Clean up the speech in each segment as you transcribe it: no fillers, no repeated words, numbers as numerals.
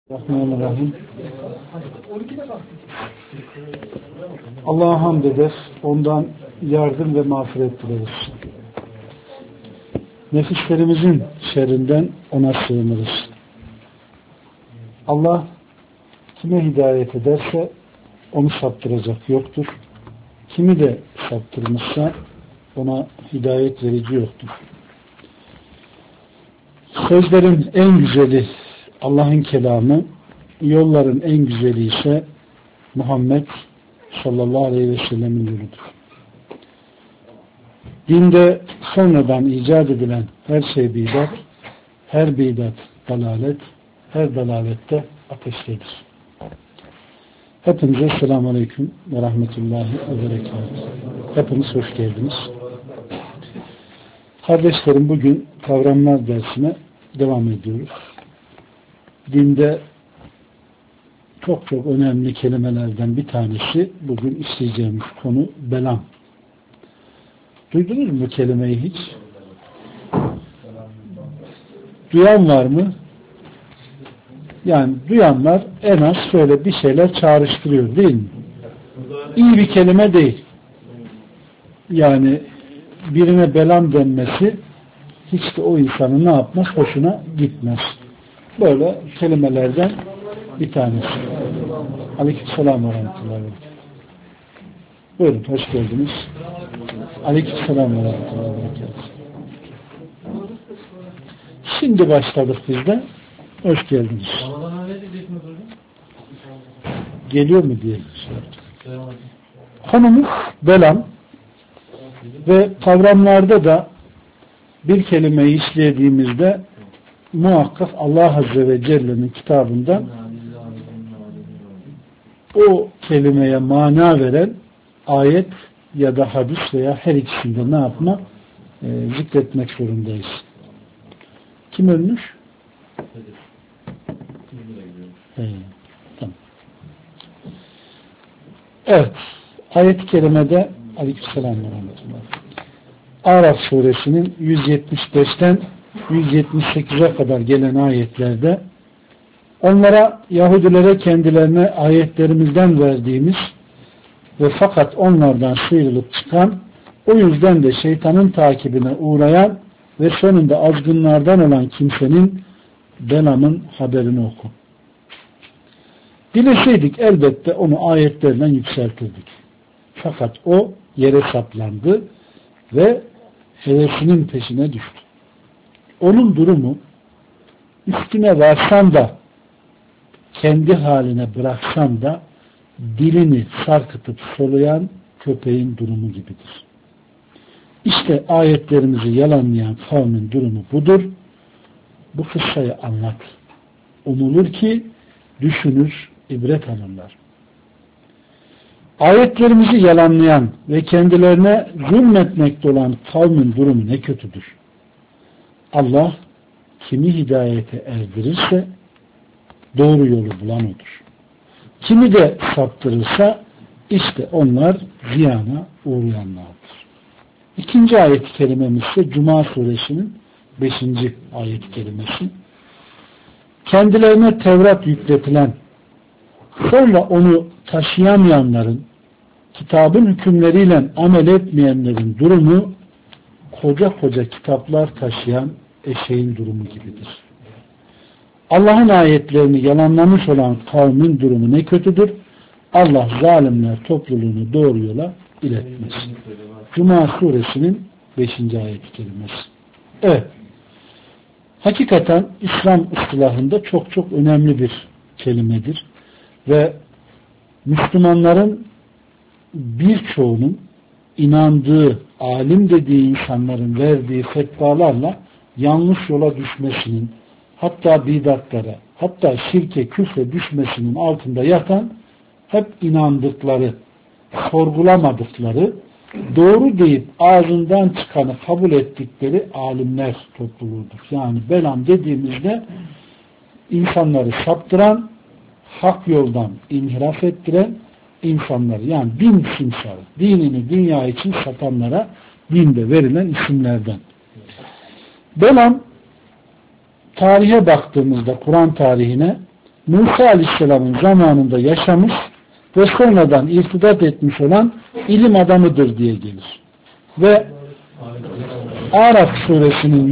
Bismillahirrahmanirrahim. Allah'a hamd eder, ondan yardım ve mağfiret dileriz. Nefislerimizin şerrinden ona sığınırız. Allah kime hidayet ederse onu saptıracak yoktur. Kimi de saptırmışsa ona hidayet verici yoktur. Sözlerin en güzeli Allah'ın kelamı, yolların en güzeli ise Muhammed sallallahu aleyhi ve sellemin yoludur. Dinde sonradan icat edilen her şey bidat, her bidat dalalet, her dalalette ateştedir. Hepinize selamun aleyküm ve rahmetullahi ve berekatuhu. Hepiniz hoş geldiniz. Kardeşlerim, bugün kavramlar dersine devam ediyoruz. Dinde çok önemli kelimelerden bir tanesi bugün işleyeceğimiz konu belam. Duydunuz mu bu kelimeyi hiç? Duyan var mı? Yani duyanlar en az şöyle bir şeyler çağrıştırıyor değil mi? İyi bir kelime değil. Yani birine belam denmesi hiç de o insanın ne yapmaz? Hoşuna gitmez. Böyle kelimelerden bir tanesi. Aleykümselam ve rahmetullahi ve berekatuhu. Buyurun, hoş geldiniz. Aleykümselam ve rahmetullahi ve berekatuhu. Şimdi başladık biz de. Hoş geldiniz. Geliyor mu diye sorduk. Konumuz belam ve kavramlarda da bir kelimeyi işlediğimizde muhakkak Allah Azze ve Celle'nin kitabından o kelimeye mana veren ayet ya da hadis veya her ikisinde ne yapma? Zikretmek zorundayız. Kim ölmüş? Tamam. Evet. Ayet-i kerimede Aleykümselam ve rahmetullah. Araf suresinin 175'ten 178'e kadar gelen ayetlerde onlara, Yahudilere kendilerine ayetlerimizden verdiğimiz ve fakat onlardan sıyrılıp çıkan, o yüzden de şeytanın takibine uğrayan ve sonunda azgınlardan olan kimsenin belamın haberini oku. Dileseydik elbette onu ayetlerden yükseltirdik. Fakat o yere saplandı ve hevesinin peşine düştü. Onun durumu üstüne varsan da kendi haline bıraksan da dilini sarkıtıp soluyan köpeğin durumu gibidir. İşte ayetlerimizi yalanlayan kavmin durumu budur. Bu kıssayı anlat. Umulur ki düşünür, ibret alırlar. Ayetlerimizi yalanlayan ve kendilerine zulmetmekte olan kavmin durumu ne kötüdür. Allah kimi hidayete erdirirse doğru yolu bulan odur. Kimi de saptırırsa işte onlar ziyana uğrayanlardır. İkinci ayet-i kerimemiz ise Cuma suresinin 5. ayet-i kerimesi. Kendilerine Tevrat yükletilen, sonra onu taşıyamayanların, kitabın hükümleriyle amel etmeyenlerin durumu koca kitaplar taşıyan eşeğin durumu gibidir. Allah'ın ayetlerini yalanlamış olan kavmin durumu ne kötüdür. Allah zalimler topluluğunu doğru yola iletmez. Cuma suresinin 5. ayet-i kerimesi. Evet. Hakikaten İslam ıstılahında çok önemli bir kelimedir. Ve Müslümanların birçoğunun inandığı, alim dediği insanların verdiği fetvalarla yanlış yola düşmesinin, hatta bidatlara, hatta şirke, küfre düşmesinin altında yatan hep inandıkları, sorgulamadıkları, doğru deyip ağzından çıkanı kabul ettikleri alimler topluluğudur. Yani belam dediğimizde insanları saptıran, hak yoldan inhiraf ettiren insanları, yani din simsarı, dinini dünya için satanlara dinde verilen isimlerden. Belam, tarihe baktığımızda Kur'an tarihine Musa Aleyhisselam'ın zamanında yaşamış ve sonradan irtidat etmiş olan ilim adamıdır diye gelir. Ve Araf suresinin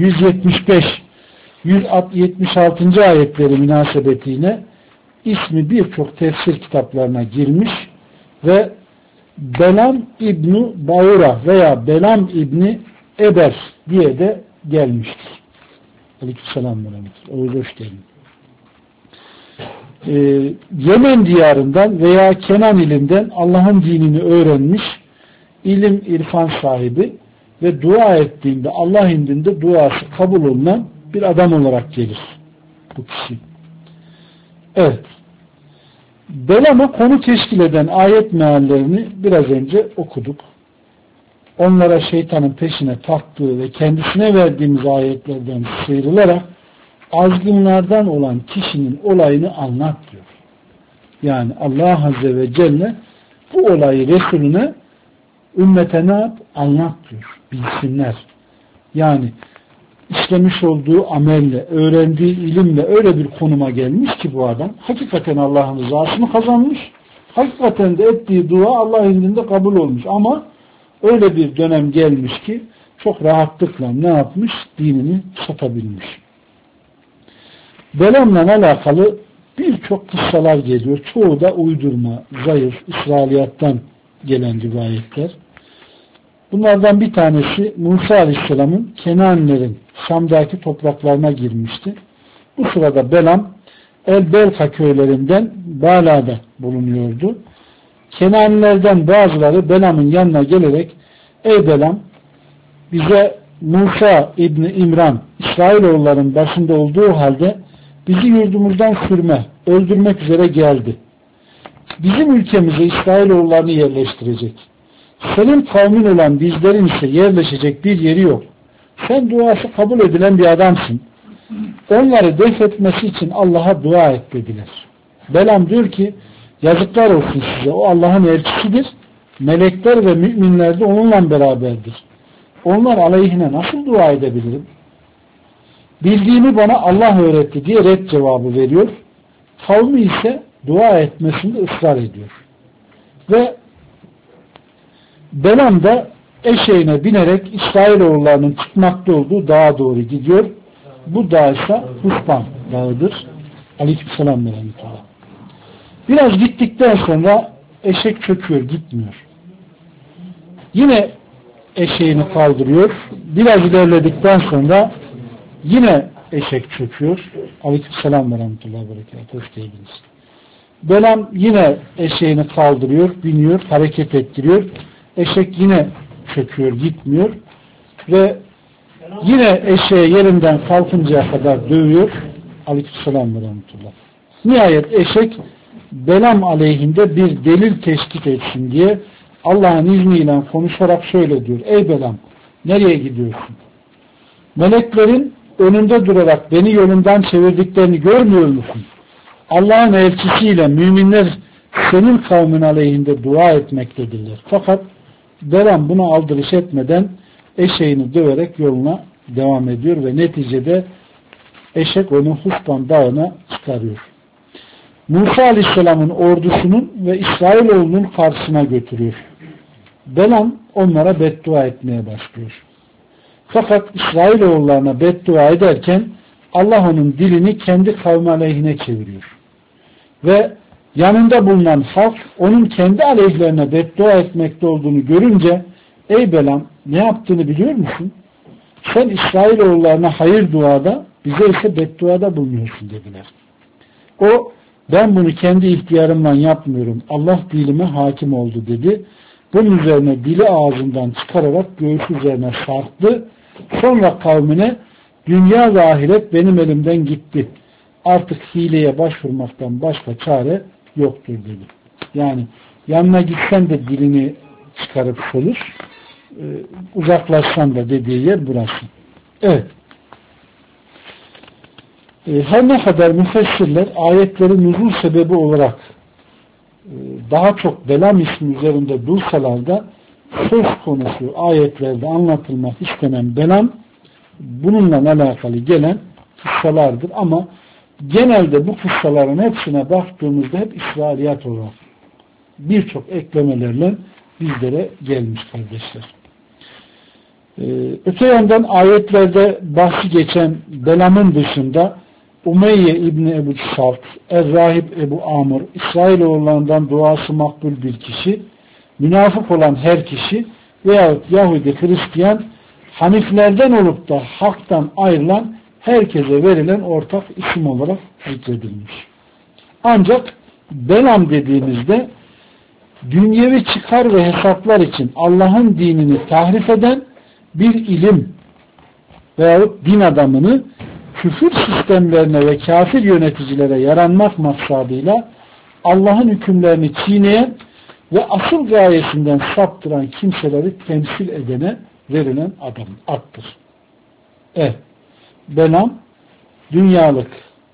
175-176. ayetleri münasebetiyle ismi birçok tefsir kitaplarına girmiş ve Belam İbni Baura veya Belam İbni Eber diye de gelmiştir. Aleykümselam ve rahmetullah. Hoş geldin. Yemen diyarından veya Kenan ilinden Allah'ın dinini öğrenmiş, ilim, irfan sahibi ve dua ettiğinde Allah indinde duası kabul olunan bir adam olarak gelir bu kişi. Evet. Belam'a konu teşkil eden ayet meallerini biraz önce okuduk. Onlara şeytanın peşine taktığı ve kendisine verdiğimiz ayetlerden sıyrılarak azgınlardan olan kişinin olayını anlat diyor. Yani Allah Azze ve Celle bu olayı Resulüne, ümmete ne yap? Anlat diyor. Bilsinler. Yani işlemiş olduğu amelle, öğrendiği ilimle öyle bir konuma gelmiş ki bu adam hakikaten Allah'ın rızasını kazanmış. Hakikaten de ettiği dua Allah indinde kabul olmuş. Ama öyle bir dönem gelmiş ki çok rahatlıkla ne yapmış? Dinini satabilmiş. Belam'la alakalı birçok kıssalar geliyor. Çoğu da uydurma, zayıf, İsrailiyattan gelen rivayetler. Bunlardan bir tanesi Musa Aleyhisselam'ın Kenanilerin Şam'daki topraklarına girmişti. Bu sırada Belam El-Belka köylerinden Bala'da bulunuyordu. Kenanilerden bazıları Belam'ın yanına gelerek ey Belam, bize Musa İbni İmran İsrailoğulların başında olduğu halde bizi yurdumuzdan sürme, öldürmek üzere geldi. Bizim ülkemize İsrailoğullarını yerleştirecek. Senin kavmin olan bizlerin ise yerleşecek bir yeri yok. Sen duası kabul edilen bir adamsın. Onları def etmesi için Allah'a dua et dediler. Belam diyor ki yazıklar olsun size. O Allah'ın elçisidir. Melekler ve müminler de onunla beraberdir. Onlar aleyhine nasıl dua edebilirim? Bildiğimi bana Allah öğretti diye red cevabı veriyor. Kavmi ise dua etmesinde ısrar ediyor. Ve Belam da eşeğine binerek İsrailoğullarının çıkmakta olduğu dağa doğru gidiyor. Bu dağ ise Huspan dağıdır. Aleykümselam ve rahmetullah. Biraz gittikten sonra eşek çöküyor, gitmiyor. Yine eşeğini kaldırıyor. Biraz ilerledikten sonra yine eşek çöküyor. Aleykümselam ve rahmetullah ve berekatuhu. Hoş geldiniz. Belam yine eşeğini kaldırıyor, biniyor, hareket ettiriyor. Eşek yine çöküyor, gitmiyor. Ve yine eşeği yerinden kalkıncaya kadar dövüyor. Aleykümselam ve rahmetullah. Nihayet eşek Belam aleyhinde bir delil teşkil etsin diye Allah'ın izniyle konuşarak şöyle diyor. Ey Belam, nereye gidiyorsun? Meleklerin önünde durarak beni yolundan çevirdiklerini görmüyor musun? Allah'ın elçisiyle müminler senin kavmin aleyhinde dua etmektedirler. Fakat Belam buna aldırış etmeden eşeğini döverek yoluna devam ediyor ve neticede eşek onu Huspan dağına çıkarıyor. Musa Aleyhisselam'ın ordusunun ve İsrailoğlunun karşısına götürüyor. Belam onlara beddua etmeye başlıyor. Fakat İsrailoğullarına beddua ederken Allah onun dilini kendi kavmi aleyhine çeviriyor. Ve yanında bulunan halk onun kendi aleyhlerine beddua etmekte olduğunu görünce ey Belam, ne yaptığını biliyor musun? Sen İsrailoğullarına hayır duada, bize ise bedduada bulunuyorsun dediler. O, ben bunu kendi ihtiyarımla yapmıyorum. Allah dilime hakim oldu dedi. Bunun üzerine dili ağzından çıkararak göğsü üzerine sarktı. Sonra kavmine dünya ve ahiret benim elimden gitti. Artık hileye başvurmaktan başka çare yoktur dedi. Yani yanına gitsen de dilini çıkarıp solur, uzaklaşsan da dediği yer burası. Evet. Her ne kadar müfessirler ayetlerin nuzul sebebi olarak daha çok Belam ismi üzerinde dursalar da söz konusu ayetlerde anlatılmak istenen Belam bununla alakalı gelen kıssalardır ama genelde bu kıssaların hepsine baktığımızda hep İsrailiyat olarak birçok eklemelerle bizlere gelmiş kardeşler. Öte yandan ayetlerde bahsi geçen Belam'ın dışında Umeyye İbni Ebu Salt, Er-Rahib Ebu Amr, İsrailoğullarından duası makbul bir kişi, münafık olan her kişi veyahut Yahudi, Hristiyan, Haniflerden olup da haktan ayrılan herkese verilen ortak isim olarak zikredilmiş. Ancak Belam dediğimizde dünyevi çıkar ve hesaplar için Allah'ın dinini tahrif eden bir ilim veyahut din adamını küfür sistemlerine ve kafir yöneticilere yaranmak maksadıyla Allah'ın hükümlerini çiğneyen ve asıl gayesinden saptıran kimseleri temsil edene verilen addır. Evet, Belam dünyalık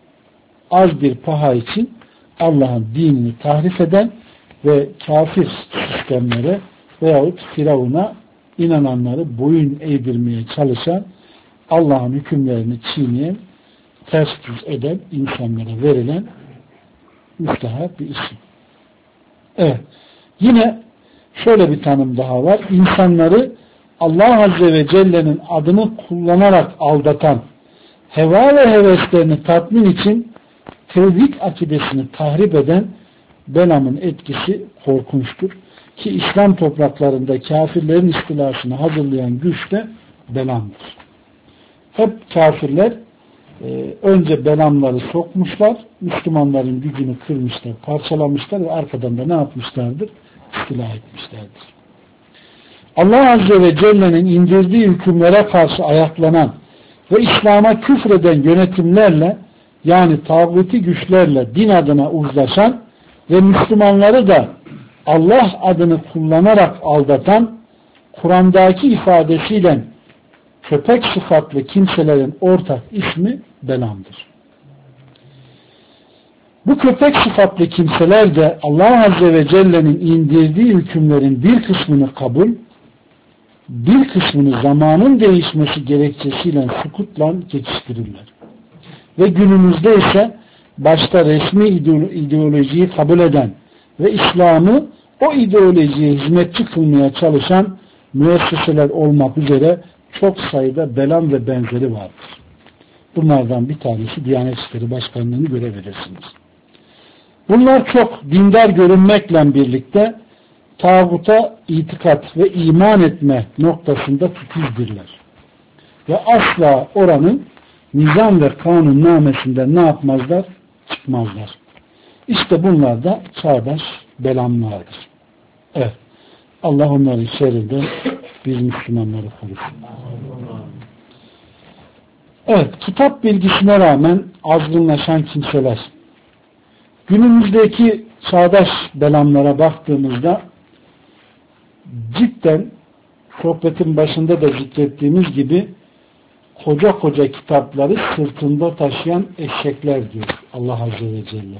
az bir paha için Allah'ın dinini tahrif eden ve kafir sistemlere veyahut Firavun'a inananları boyun eğdirmeye çalışan, Allah'ın hükümlerini çiğneyen, ters düz eden insanlara verilen müstehap bir isim. Evet. Yine şöyle bir tanım daha var. İnsanları Allah Azze ve Celle'nin adını kullanarak aldatan, heva ve heveslerini tatmin için tevhid akidesini tahrip eden Belam'ın etkisi korkunçtur. Ki İslam topraklarında kafirlerin istilasını hazırlayan güç de Belam'dır. Hep kafirler önce Belamları sokmuşlar, Müslümanların gücünü kırmışlar, parçalamışlar ve arkadan da ne yapmışlardır? İstila etmişlerdir. Allah Azze ve Celle'nin indirdiği hükümlere karşı ayaklanan ve İslam'a küfreden yönetimlerle, yani tağuti güçlerle din adına uzlaşan ve Müslümanları da Allah adını kullanarak aldatan, Kur'an'daki ifadesiyle köpek sıfatlı kimselerin ortak ismi Belam'dır. Bu köpek sıfatlı kimseler de Allah Azze ve Celle'nin indirdiği hükümlerin bir kısmını kabul, bir kısmını zamanın değişmesi gerekçesiyle sukutla geçiştirirler. Ve günümüzde ise başta resmi ideolojiyi kabul eden ve İslam'ı o ideolojiye hizmetçi kılmaya çalışan müesseseler olmak üzere çok sayıda Belam ve benzeri vardır. Bunlardan bir tanesi Diyanet İşleri Başkanlığı'nı görebilirsiniz. Bunlar çok dindar görünmekle birlikte tağuta itikat ve iman etme noktasında titizdirler. Ve asla oranın nizam ve kanunnamesinden ne yapmazlar? Çıkmazlar. İşte bunlar da çağdaş Belamlardır. Evet. Allah onların şerrinden biz Müslümanları korusun. Evet. Kitap bilgisine rağmen azgınlaşan kimseler. Günümüzdeki çağdaş Belamlara baktığımızda cidden sohbetin başında da zikrettiğimiz gibi koca koca kitapları sırtında taşıyan eşekler diyor Allah Azze ve Celle.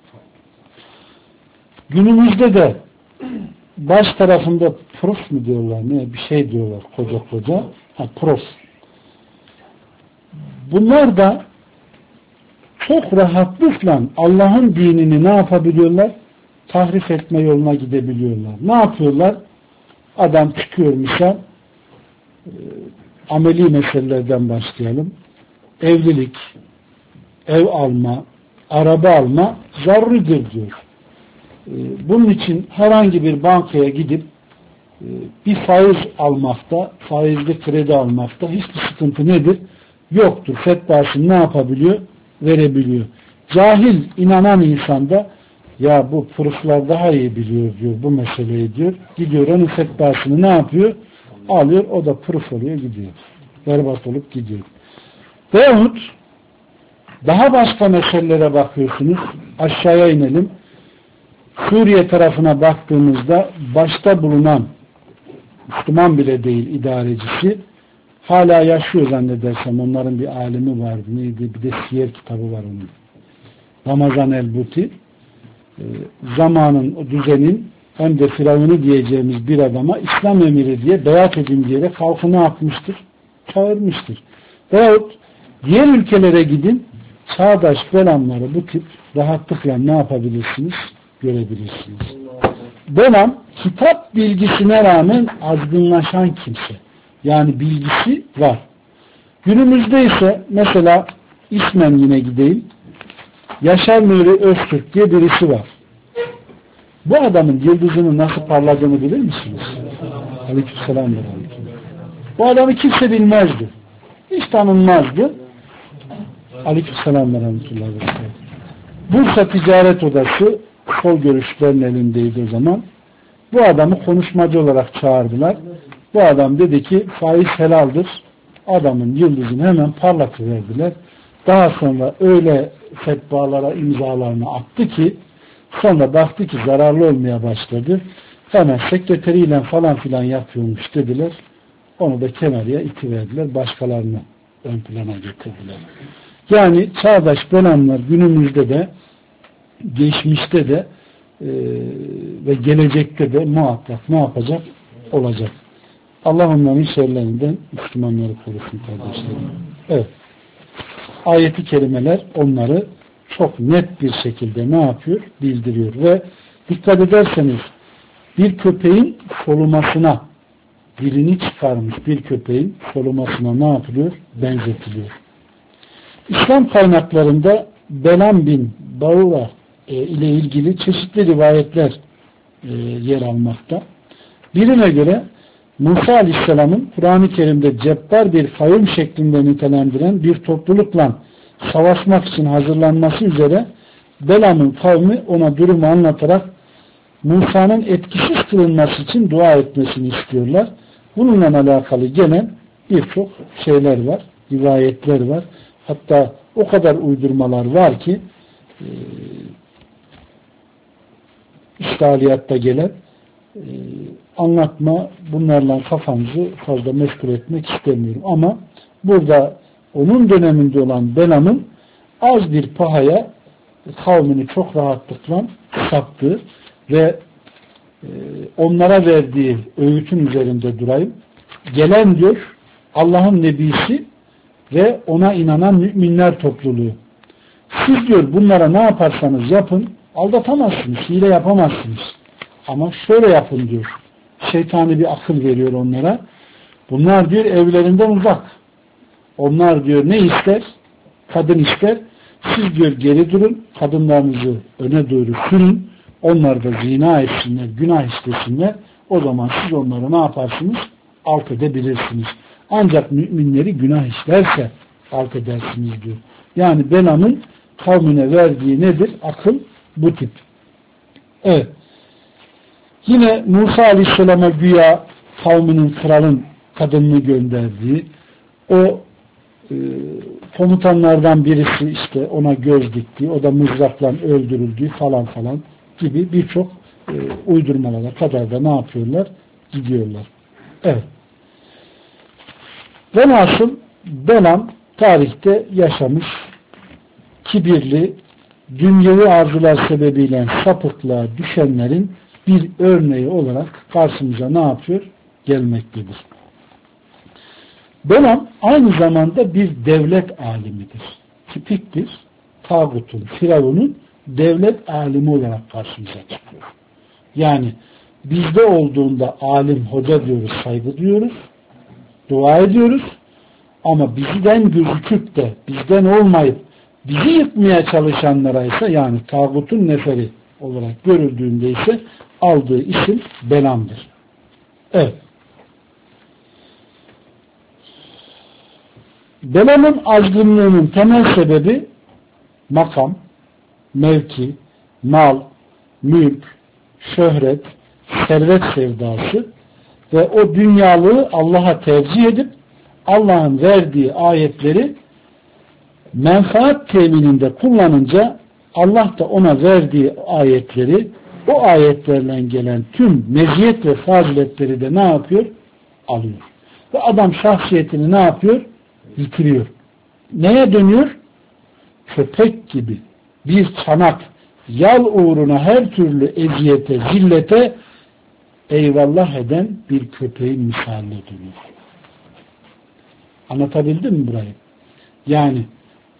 Günümüzde de baş tarafında prof mu diyorlar, ne bir şey diyorlar koca koca. Prof. Bunlar da çok rahatlıkla Allah'ın dinini ne yapabiliyorlar? Tahrif etme yoluna gidebiliyorlar. Ne yapıyorlar? Adam çıkıyor misal, ameli meselelerden başlayalım. Evlilik, ev alma, araba alma zaruridir diyor. Bunun için herhangi bir bankaya gidip bir faiz almakta, faizli kredi almakta hiçbir sıkıntı nedir? Yoktur. Fetvasını ne yapabiliyor? Verebiliyor. Cahil, inanan insan da ya bu pırıflar daha iyi biliyor diyor bu meseleyi diyor. Gidiyor onun fetvasını ne yapıyor? Alıyor, o da pırıf oluyor gidiyor. Berbat olup gidiyor. Veyahut daha başka meselelere bakıyorsunuz. Aşağıya inelim. Suriye tarafına baktığımızda başta bulunan Müslüman bile değil idarecisi hala yaşıyor zannedersem, onların bir alimi vardı. Neydi? Bir de siyer kitabı var onun. Ramazan el-Buti zamanın, o düzenin hem de Firavun'u diyeceğimiz bir adama İslam emiri diye beyat edin diyerek halkı ne yapmıştır? Çağırmıştır. Veyahut diğer ülkelere gidin, çağdaş Belamları bu tip rahatlıkla ne yapabilirsiniz? Görebilirsiniz. Belam, kitap bilgisine rağmen azgınlaşan kimse. Yani bilgisi var. Günümüzde ise mesela ismen yine gideyim. Yaşar Nuri Öztürk diye birisi var. Bu adamın yıldızının nasıl parladığını bilir misiniz? Aleykümselam. Bu adamı kimse bilmezdi. Hiç tanınmazdı. Aleykümselam. Bursa Ticaret Odası sol görüşlerin elindeydi o zaman. Bu adamı konuşmacı olarak çağırdılar. Bu adam dedi ki faiz helaldir. Adamın yıldızını hemen parlatıverdiler. Daha sonra öyle fetvalara imzalarını attı ki sonra baktı ki zararlı olmaya başladı. Hemen sekreteriyle falan filan yapıyormuş dediler. Onu da kenarıya itiverdiler. Başkalarını ön plana getirdiler. Yani çağdaş Belamlar günümüzde de geçmişte de ve gelecekte de muhakkak ne yapacak? Olacak. Allah onların şerlerinden Müslümanları korusun kardeşlerim. Evet. Ayeti kerimeler onları çok net bir şekilde ne yapıyor? Bildiriyor. Ve dikkat ederseniz bir köpeğin solumasına dilini çıkarmış bir köpeğin solumasına ne yapılıyor? Benzetiliyor. İslam kaynaklarında Belam bin Bağura ile ilgili çeşitli rivayetler yer almakta. Birine göre Musa Aleyhisselam'ın Kur'an-ı Kerim'de cebbar bir kavim şeklinde nitelendiren bir toplulukla savaşmak için hazırlanması üzere Belam'ın kavmi ona durumu anlatarak Musa'nın etkisiz kılınması için dua etmesini istiyorlar. Bununla alakalı gelen birçok şeyler var, rivayetler var. Hatta o kadar uydurmalar var ki İştihaliyatta gelen anlatma, bunlarla kafanızı fazla meşgul etmek istemiyorum. Ama burada onun döneminde olan Belam'ın az bir pahaya kavmini çok rahatlıkla saptığı ve onlara verdiği öğütün üzerinde durayım. Gelen diyor Allah'ın nebisi ve ona inanan müminler topluluğu. Siz diyor bunlara ne yaparsanız yapın aldatamazsınız, hile yapamazsınız. Ama şöyle yapın diyor. Şeytani bir akıl veriyor onlara. Bunlar diyor evlerinden uzak. Onlar diyor ne ister? Kadın ister. Siz diyor geri durun. Kadınlarınızı öne doğru sürün. Onlar da zina etsinler, günah işlesinler. O zaman siz onları ne yaparsınız? Alt edebilirsiniz. Ancak müminleri günah işlerse alt edersiniz diyor. Yani Belam'ın kavmine verdiği nedir? Akıl bu tip. Evet. Yine Musa Aleyhisselam'a güya kavminin kralın kadınını gönderdiği o komutanlardan birisi işte ona göz diktiği, o da mızrakla öldürüldüğü falan falan gibi birçok uydurmalara kadar da ne yapıyorlar? Gidiyorlar. Evet. Velhasıl Belam tarihte yaşamış kibirli, dünyevi arzular sebebiyle sapıklığa düşenlerin bir örneği olarak karşımıza ne yapıyor? Gelmektedir. Belam aynı zamanda bir devlet alimidir. Tipiktir. Tağutun, Firavun'un devlet alimi olarak karşımıza çıkıyor. Yani bizde olduğunda alim, hoca diyoruz, saygı duyuyoruz, dua ediyoruz ama bizden gözüküp de bizden olmayıp bizi yıkmaya çalışanlara ise yani tağutun neferi olarak görüldüğünde ise aldığı isim Belam'dır. Evet. Belam'ın azgınlığının temel sebebi makam, mevki, mal, mülk, şöhret, servet sevdası ve o dünyalığı Allah'a tercih edip Allah'ın verdiği ayetleri menfaat temininde kullanınca Allah da ona verdiği ayetleri o ayetlerle gelen tüm meziyet ve faziletleri de ne yapıyor? Alıyor. Ve adam şahsiyetini ne yapıyor? Yitiriyor. Neye dönüyor? Köpek gibi bir çanak yal uğruna her türlü eziyete, zillete eyvallah eden bir köpeğin misaline dönüyor. Anlatabildim mi burayı? Yani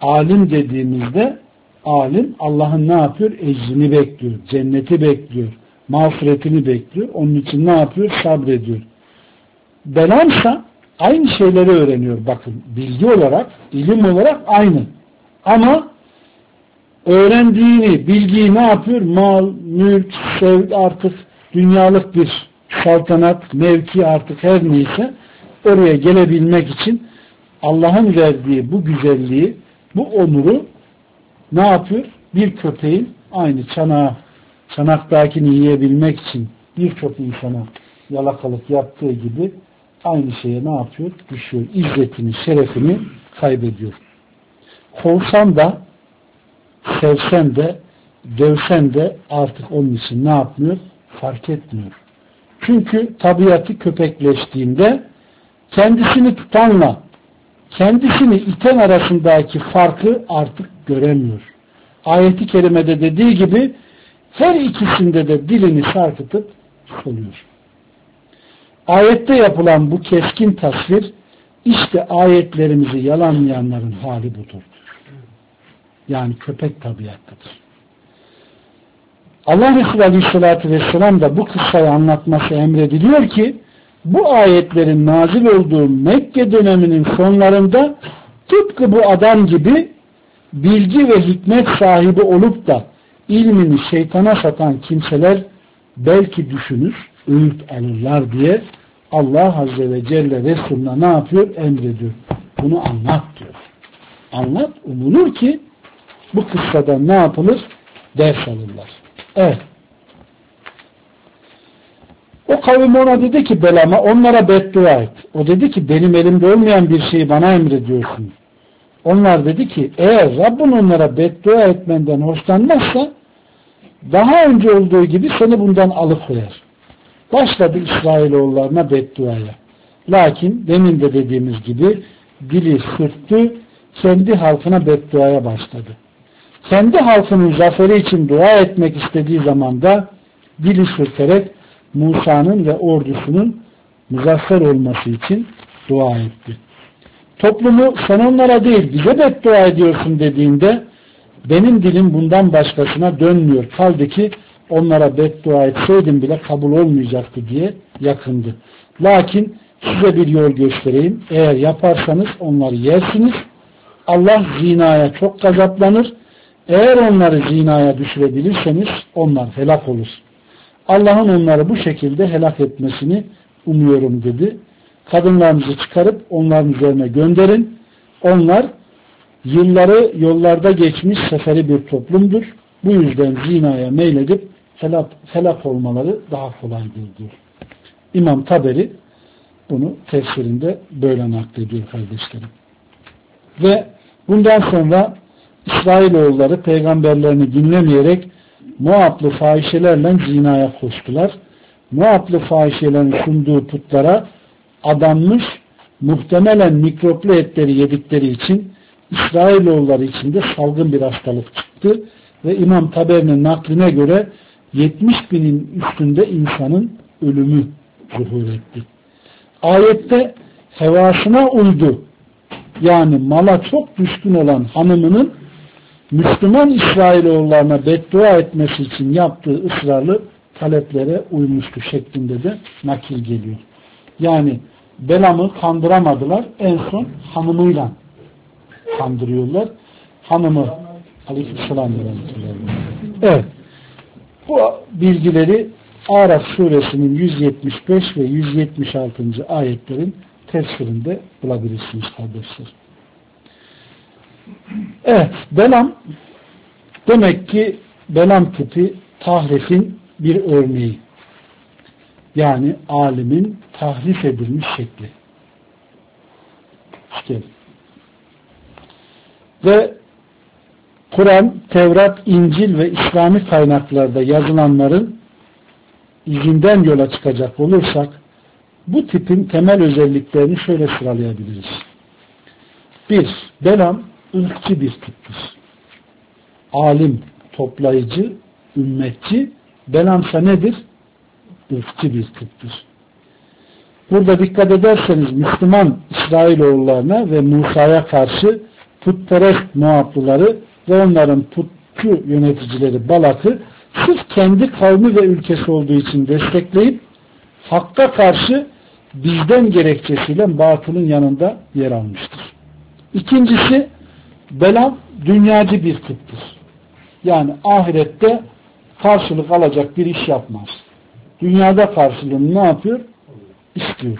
Alim dediğimizde alim Allah'ın ne yapıyor? Ecrini bekliyor. Cenneti bekliyor. Mağfiretini bekliyor. Onun için ne yapıyor? Sabrediyor. Belamsa aynı şeyleri öğreniyor. Bakın bilgi olarak, ilim olarak aynı. Ama öğrendiğini, bilgiyi ne yapıyor? Mal, mülk, sevgi, artık dünyalık bir saltanat, mevki, artık her neyse oraya gelebilmek için Allah'ın verdiği bu güzelliği, bu onuru ne yapıyor? Bir köpeğin aynı çanaktakini yiyebilmek için birçok insana yalakalık yaptığı gibi aynı şeye ne yapıyor? Düşüyor. İzzetini, şerefini kaybediyor. Kovsan da, sevsen de, dövsen de artık onun için ne yapmıyor? Fark etmiyor. Çünkü tabiatı köpekleştiğinde kendisini tutanla kendisini iten arasındaki farkı artık göremiyor. Ayet-i kerimede dediği gibi her ikisinde de dilini sarkıtıp soluyor. Ayette yapılan bu keskin tasvir işte ayetlerimizi yalanlayanların hali budur. Yani köpek tabiattadır. Allah Resulü Aleyhisselatü Vesselam da bu kıssayı anlatması emrediliyor ki bu ayetlerin nazil olduğu Mekke döneminin sonlarında tıpkı bu adam gibi bilgi ve hikmet sahibi olup da ilmini şeytana satan kimseler belki düşünür, öğüt alırlar diye Allah Azze ve Celle Resulüne ne yapıyor? Emrediyor. Bunu anlat diyor. Anlat, umulur ki bu kıssadan ne yapılır? Ders alırlar. Evet. O kavim ona dedi ki Belam'a onlara beddua et. O dedi ki benim elimde olmayan bir şeyi bana emrediyorsun. Onlar dedi ki eğer Rabbin onlara beddua etmenden hoşlanmazsa daha önce olduğu gibi seni bundan alıkoyar. Başladı İsrailoğullarına bedduaya. Lakin demin de dediğimiz gibi dili sürttü, kendi halkına bedduaya başladı. Kendi halkının zaferi için dua etmek istediği zaman da dili sürterek Musa'nın ve ordusunun muzaffer olması için dua etti. Toplumu sen onlara değil bize beddua ediyorsun dediğinde benim dilim bundan başkasına dönmüyor. Kaldı ki onlara beddua etseydim bile kabul olmayacaktı diye yakındı. Lakin size bir yol göstereyim. Eğer yaparsanız onları yersiniz. Allah zinaya çok gazaplanır. Eğer onları zinaya düşürebilirseniz onlar helak olur. Allah'ın onları bu şekilde helak etmesini umuyorum dedi. Kadınlarınızı çıkarıp onların üzerine gönderin. Onlar yılları yollarda geçmiş seferi bir toplumdur. Bu yüzden zinaya meyledip helak olmaları daha kolaydır diyor. İmam Taberi bunu tefsirinde böyle naklediyor kardeşlerim. Ve bundan sonra İsrailoğulları peygamberlerini dinlemeyerek Moablı fahişelerle zinaya koştular. Moablı fahişelerin sunduğu putlara adanmış, muhtemelen mikroplu etleri yedikleri için İsrailoğulları içinde salgın bir hastalık çıktı ve İmam Taberi'nin nakline göre 70 binin üstünde insanın ölümü zuhur etti. Ayette hevasına uydu, yani mala çok düşkün olan hanımının Müslüman İsrailoğullarına beddua etmesi için yaptığı ısrarlı taleplere uymuştu şeklinde de nakil geliyor. Yani Belam'ı kandıramadılar. En son hanımıyla kandırıyorlar. Hanımı Aleyhisselam. Evet. Bu bilgileri Araf suresinin 175 ve 176. ayetlerin tefsirinde bulabilirsiniz kardeşler. Evet. Belam demek ki Belam tipi tahrifin bir örneği. Yani alimin tahrif edilmiş şekli. İşte. Ve Kur'an, Tevrat, İncil ve İslami kaynaklarda yazılanların izinden yola çıkacak olursak bu tipin temel özelliklerini şöyle sıralayabiliriz. 1. Belam ırkçı bir tiptir. Alim, toplayıcı, ümmetçi. Belamsa nedir? Irkçı bir tiptir. Burada dikkat ederseniz Müslüman İsrailoğullarına ve Musa'ya karşı putperest Moablıları ve onların putçu yöneticileri Balak'ı sırf kendi kavmi ve ülkesi olduğu için destekleyip hakka karşı bizden gerekçesiyle batılın yanında yer almıştır. İkincisi, Belam dünyacı bir tiptir. Yani ahirette karşılık alacak bir iş yapmaz. Dünyada karşılığını ne yapıyor? İstiyor.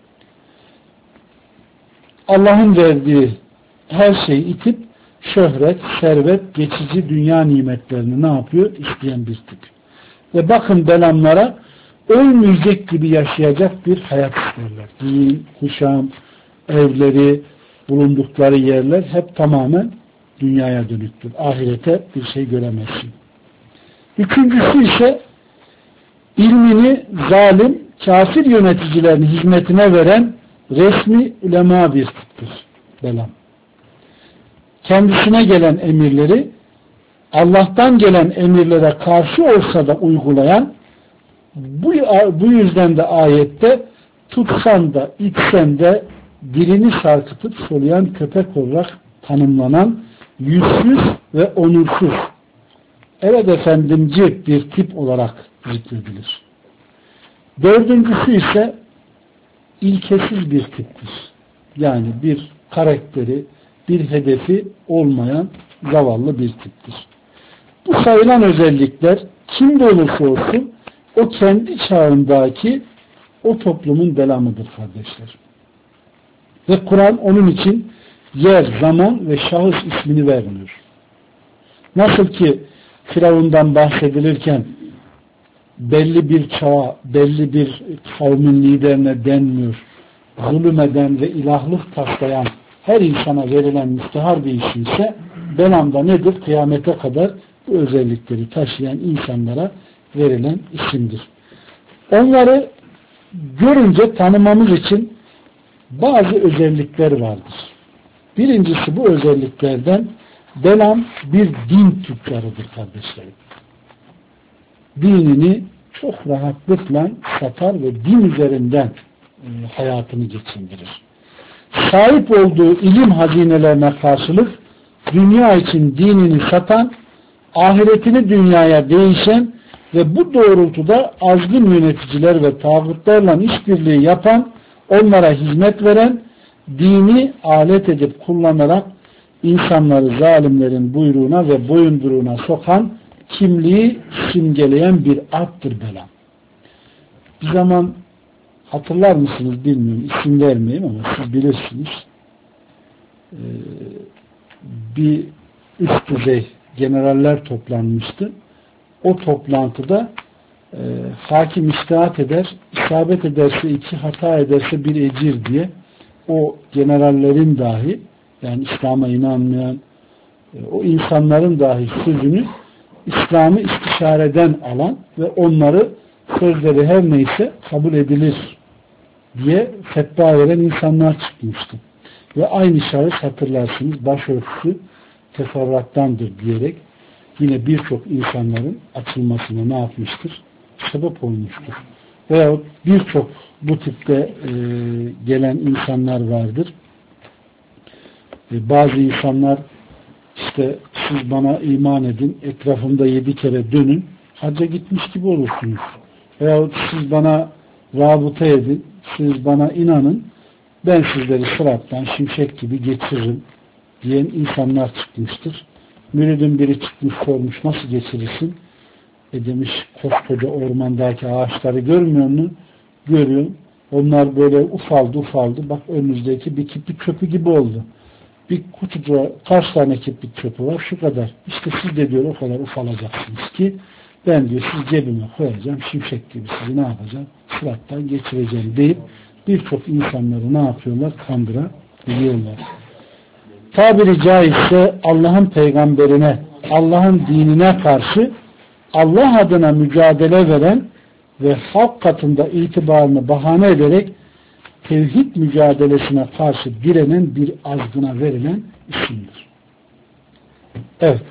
Allah'ın verdiği her şeyi itip şöhret, servet, geçici dünya nimetlerini ne yapıyor? İsteyen bir tip. Ve bakın Belamlara ölmeyecek gibi yaşayacak bir hayat isterler. Din, kuşam, evleri, bulundukları yerler hep tamamen dünyaya dönüktür. Ahirete bir şey göremezsin. Üçüncüsü ise ilmini zalim, kafir yöneticilerin hizmetine veren resmi ulema bir tiptir Belam. Kendisine gelen emirleri Allah'tan gelen emirlere karşı olsa da uygulayan, bu yüzden de ayette tutsan da içsen de dilini sarkıtıp soluyan köpek olarak tanımlanan yüzsüz ve onursuz, evet efendimci bir tip olarak zikredilir. Dördüncüsü ise ilkesiz bir tiptir. Yani bir karakteri, bir hedefi olmayan zavallı bir tiptir. Bu sayılan özellikler kimde olursa olsun o kendi çağındaki o toplumun Belamıdır kardeşler. Ve Kur'an onun için yer, zaman ve şahıs ismini vermiyor. Nasıl ki Firavun'dan bahsedilirken belli bir çağa, belli bir kavmin liderine denmiyor. Zulüm eden ve ilahlık taslayan her insana verilen müstehar bir isim ise Belam'da nedir? Kıyamete kadar bu özellikleri taşıyan insanlara verilen isimdir. Onları görünce tanımamız için bazı özellikler vardır. Birincisi, bu özelliklerden Belam bir din tüccarıdır kardeşlerim. Dinini çok rahatlıkla satar ve din üzerinden hayatını geçindirir. Sahip olduğu ilim hazinelerine karşılık dünya için dinini satan, ahiretini dünyaya değişen ve bu doğrultuda azgın yöneticiler ve tağutlarla işbirliği yapan, onlara hizmet veren, dini alet edip kullanarak insanları zalimlerin buyruğuna ve boyunduruğuna sokan, kimliği simgeleyen bir attır Belam. Bir zaman hatırlar mısınız bilmiyorum, isim vermeyeyim ama siz bilirsiniz. Bir üst düzey generaller toplanmıştı. O toplantıda hakim içtihat eder, isabet ederse 2, hata ederse 1 ecir diye o generallerin dahi, yani İslam'a inanmayan o insanların dahi sözünü İslam'ı istişareden alan ve onları sözleri her neyse kabul edilir diye fetva veren insanlar çıkmıştı. Ve aynı şahıs hatırlarsınız başörtüsü teferruattandır diyerek yine birçok insanların açılmasına ne yapmıştır? Sebep olmuştur. Veyahut birçok bu tipte gelen insanlar vardır. Bazı insanlar işte siz bana iman edin, etrafımda 7 kere dönün, hacca gitmiş gibi olursunuz. Veyahut siz bana rabıta edin, siz bana inanın, ben sizleri sırattan şimşek gibi geçiririm diyen insanlar çıkmıştır. Müridin biri çıkmış sormuş, nasıl geçirirsin? Demiş, koskoca ormandaki ağaçları görmüyor musun? Görüyorum. Onlar böyle ufaldı. Bak önünüzdeki bir kibrit çöpü gibi oldu. Bir kutucuğa kaç tane kibrit çöpü var? Şu kadar. İşte siz de diyor o kadar ufalacaksınız ki ben diyor siz cebime koyacağım. Şimşek gibi sizi ne yapacağım? Sırattan geçireceğim deyip birçok insanları ne yapıyorlar? Kandırabiliyorlar. Tabiri caizse Allah'ın peygamberine, Allah'ın dinine karşı Allah adına mücadele veren ve halk katında itibarını bahane ederek tevhid mücadelesine karşı direnen bir azgına verilen isimdir. Evet.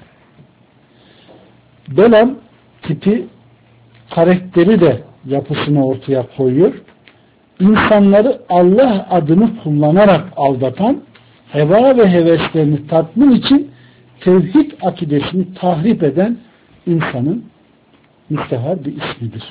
Belam tipi karakteri de yapısını ortaya koyuyor. İnsanları Allah adını kullanarak aldatan, heva ve heveslerini tatmin için tevhid akidesini tahrip eden insanın müstehar bir ismidir.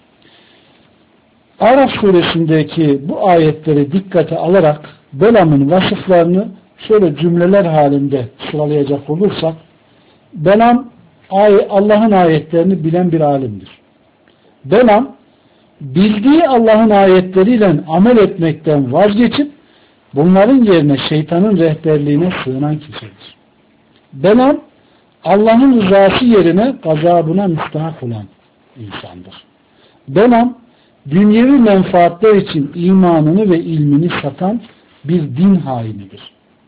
Araf suresindeki bu ayetleri dikkate alarak Belam'ın vasıflarını şöyle cümleler halinde sıralayacak olursak, Belam Allah'ın ayetlerini bilen bir alimdir. Belam bildiği Allah'ın ayetleriyle amel etmekten vazgeçip bunların yerine şeytanın rehberliğine sığınan kimsedir. Belam Allah'ın rızası yerine gazabına müstahak olan insandır. Belam dünyevi menfaatler için imanını ve ilmini satan bir din hainidir.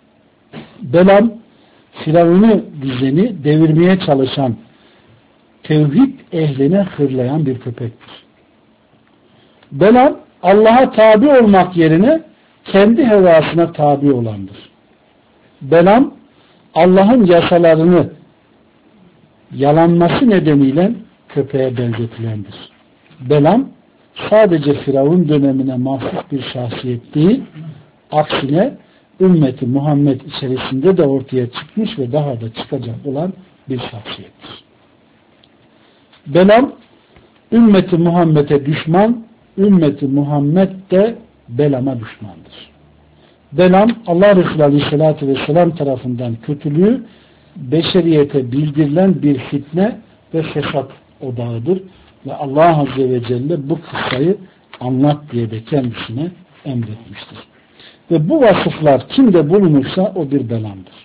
Belam Firavun'u düzeni devirmeye çalışan, tevhid ehline hırlayan bir köpektir. Belam Allah'a tabi olmak yerine kendi hevasına tabi olandır. Belam Allah'ın yasalarını yalanması nedeniyle köpeğe benzetilendir. Belam sadece Firavun dönemine mahsus bir şahsiyet değil, aksine ümmeti Muhammed içerisinde de ortaya çıkmış ve daha da çıkacak olan bir şahsiyettir. Belam ümmeti Muhammed'e düşman, ümmeti Muhammed de Belam'a düşmandır. Belam Allah Resulü Aleyhisselatü Vesselam tarafından kötülüğü beşeriyete bildirilen bir fitne ve fesat odağıdır. Ve Allah Azze ve Celle bu kıssayı anlat diye de kendisine emretmiştir. Ve bu vasıflar kimde bulunursa o bir belamdır.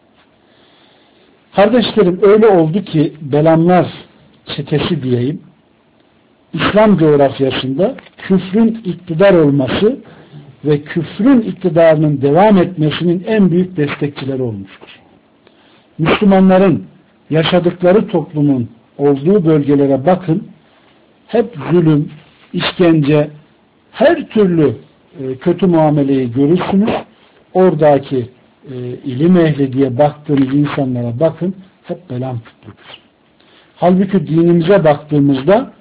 Kardeşlerim, öyle oldu ki belamlar çetesi diyeyim, İslam coğrafyasında küfrün iktidar olması ve küfrün iktidarının devam etmesinin en büyük destekçileri olmuştur. Müslümanların yaşadıkları toplumun olduğu bölgelere bakın, hep zulüm, işkence, her türlü kötü muameleyi görürsünüz. Oradaki ilim ehli diye baktığınız insanlara bakın, hep belam kütlüdür. Halbuki dinimize baktığımızda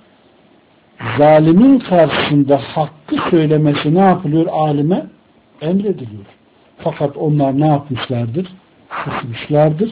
zalimin karşısında hakkı söylemesi ne yapılıyor? Alime emrediliyor. Fakat onlar ne yapmışlardır? Susmuşlardır.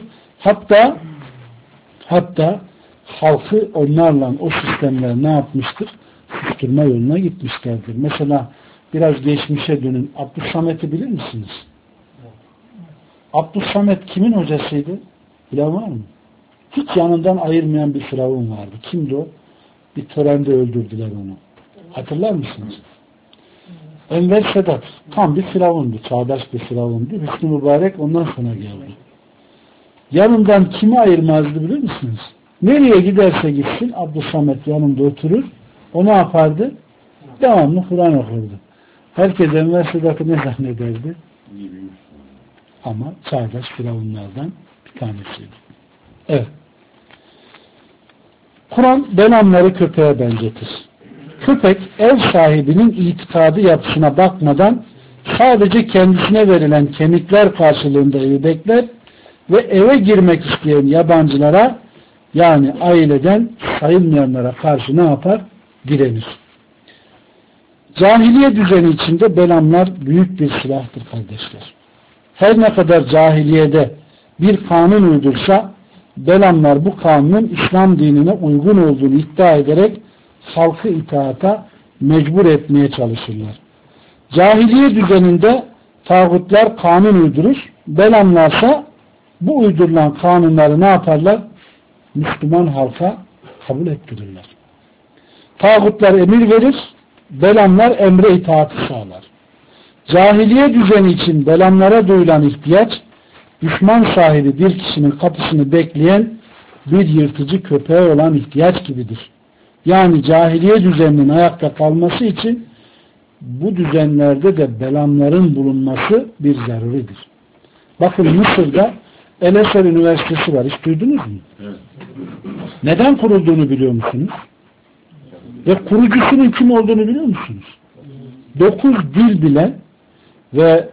Hatta halkı onlarla o sistemler ne yapmıştır? Susturma yoluna gitmişlerdir. Mesela biraz geçmişe dönün. Abdülsamet'i bilir misiniz? Abdülsamet kimin hocasıydı? Bilen var mı? Hiç yanından ayırmayan bir firavun vardı. Kimdi o? Bir törende öldürdüler onu. Hatırlar mısınız? Enver Sedat. Tam bir firavundu. Çağdaş bir firavundu. Hüsnü Mübarek ondan sonra geldi. Yanından kimi ayırmazdı bilir misiniz? Nereye giderse gitsin Abdülsamet yanında oturur. O ne yapardı? Devamlı Kur'an okurdu. Herkes Enver Sedat'ı ne zannederdi? Ama çağdaş firavunlardan bir tanesiydi. Evet. Kur'an belamları köpeğe benzetir. Köpek ev sahibinin itikadı yapısına bakmadan sadece kendisine verilen kemikler karşılığında evi bekler ve eve girmek isteyen yabancılara, yani aileden sayılmayanlara karşı ne yapar? Direnir. Cahiliye düzeni içinde belamlar büyük bir silahtır kardeşler. Her ne kadar cahiliyede bir kanun uydursa, belamlar bu kanunun İslam dinine uygun olduğunu iddia ederek halkı itaata mecbur etmeye çalışırlar. Cahiliye düzeninde tağutlar kanun uydurur, belamlarsa bu uydurulan kanunları ne yaparlar? Müslüman halka kabul ettirirler. Tağutlar emir verir, belamlar emre itaati sağlar. Cahiliye düzeni için belamlara duyulan ihtiyaç, düşman sahibi bir kişinin kapısını bekleyen bir yırtıcı köpeğe olan ihtiyaç gibidir. Yani cahiliye düzeninin ayakta kalması için bu düzenlerde de belamların bulunması bir zaruridir. Bakın Mısır'da El-Eser Üniversitesi var. Hiç duydunuz mu? Evet. Neden kurulduğunu biliyor musunuz? Ve kurucusunun kim olduğunu biliyor musunuz? 9 dil bilen ve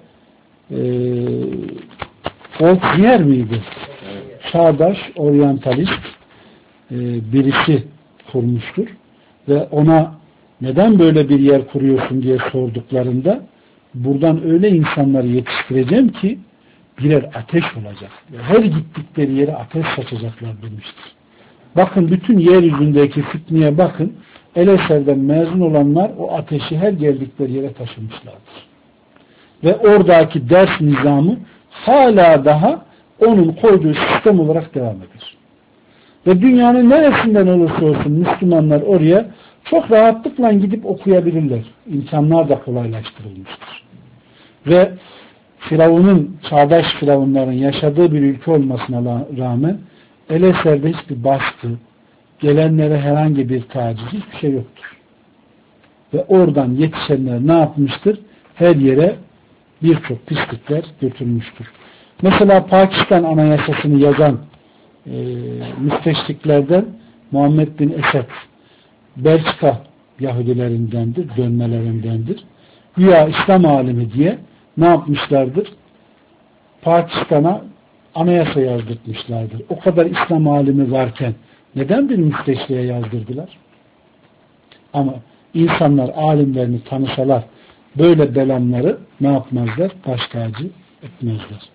Voltaire miydi? Çağdaş, oryantalist birisi kurmuştur. Ve ona neden böyle bir yer kuruyorsun diye sorduklarında buradan öyle insanları yetiştireceğim ki birer ateş olacak. Her gittikleri yere ateş saçacaklar demiştir. Bakın bütün yeryüzündeki fitneye bakın. Elazığ'dan mezun olanlar o ateşi her geldikleri yere taşımışlardır. Ve oradaki ders nizamı hala daha onun koyduğu sistem olarak devam eder. Ve dünyanın neresinden olursa olsun Müslümanlar oraya çok rahatlıkla gidip okuyabilirler. İmkanlar da kolaylaştırılmıştır. Ve Firavun'un, çağdaş Firavunların yaşadığı bir ülke olmasına rağmen Elazığ'da hiçbir baskı, gelenlere herhangi bir taciz, hiçbir şey yoktur. Ve oradan yetişenler ne yapmıştır? Her yere birçok pislikler götürmüştür. Mesela Pakistan Anayasasını yazan müsteşriklerden Muhammed bin Esed, Belçika Yahudilerindendir, dönmelerindendir. Güya İslam alimi diye ne yapmışlardır? Pakistan'a anayasa yazdırtmışlardır. O kadar İslam alimi varken neden bir müsteşriğe yazdırdılar? Ama insanlar alimlerini tanısalar böyle belamları ne yapmazlar? Baş tacı etmezler.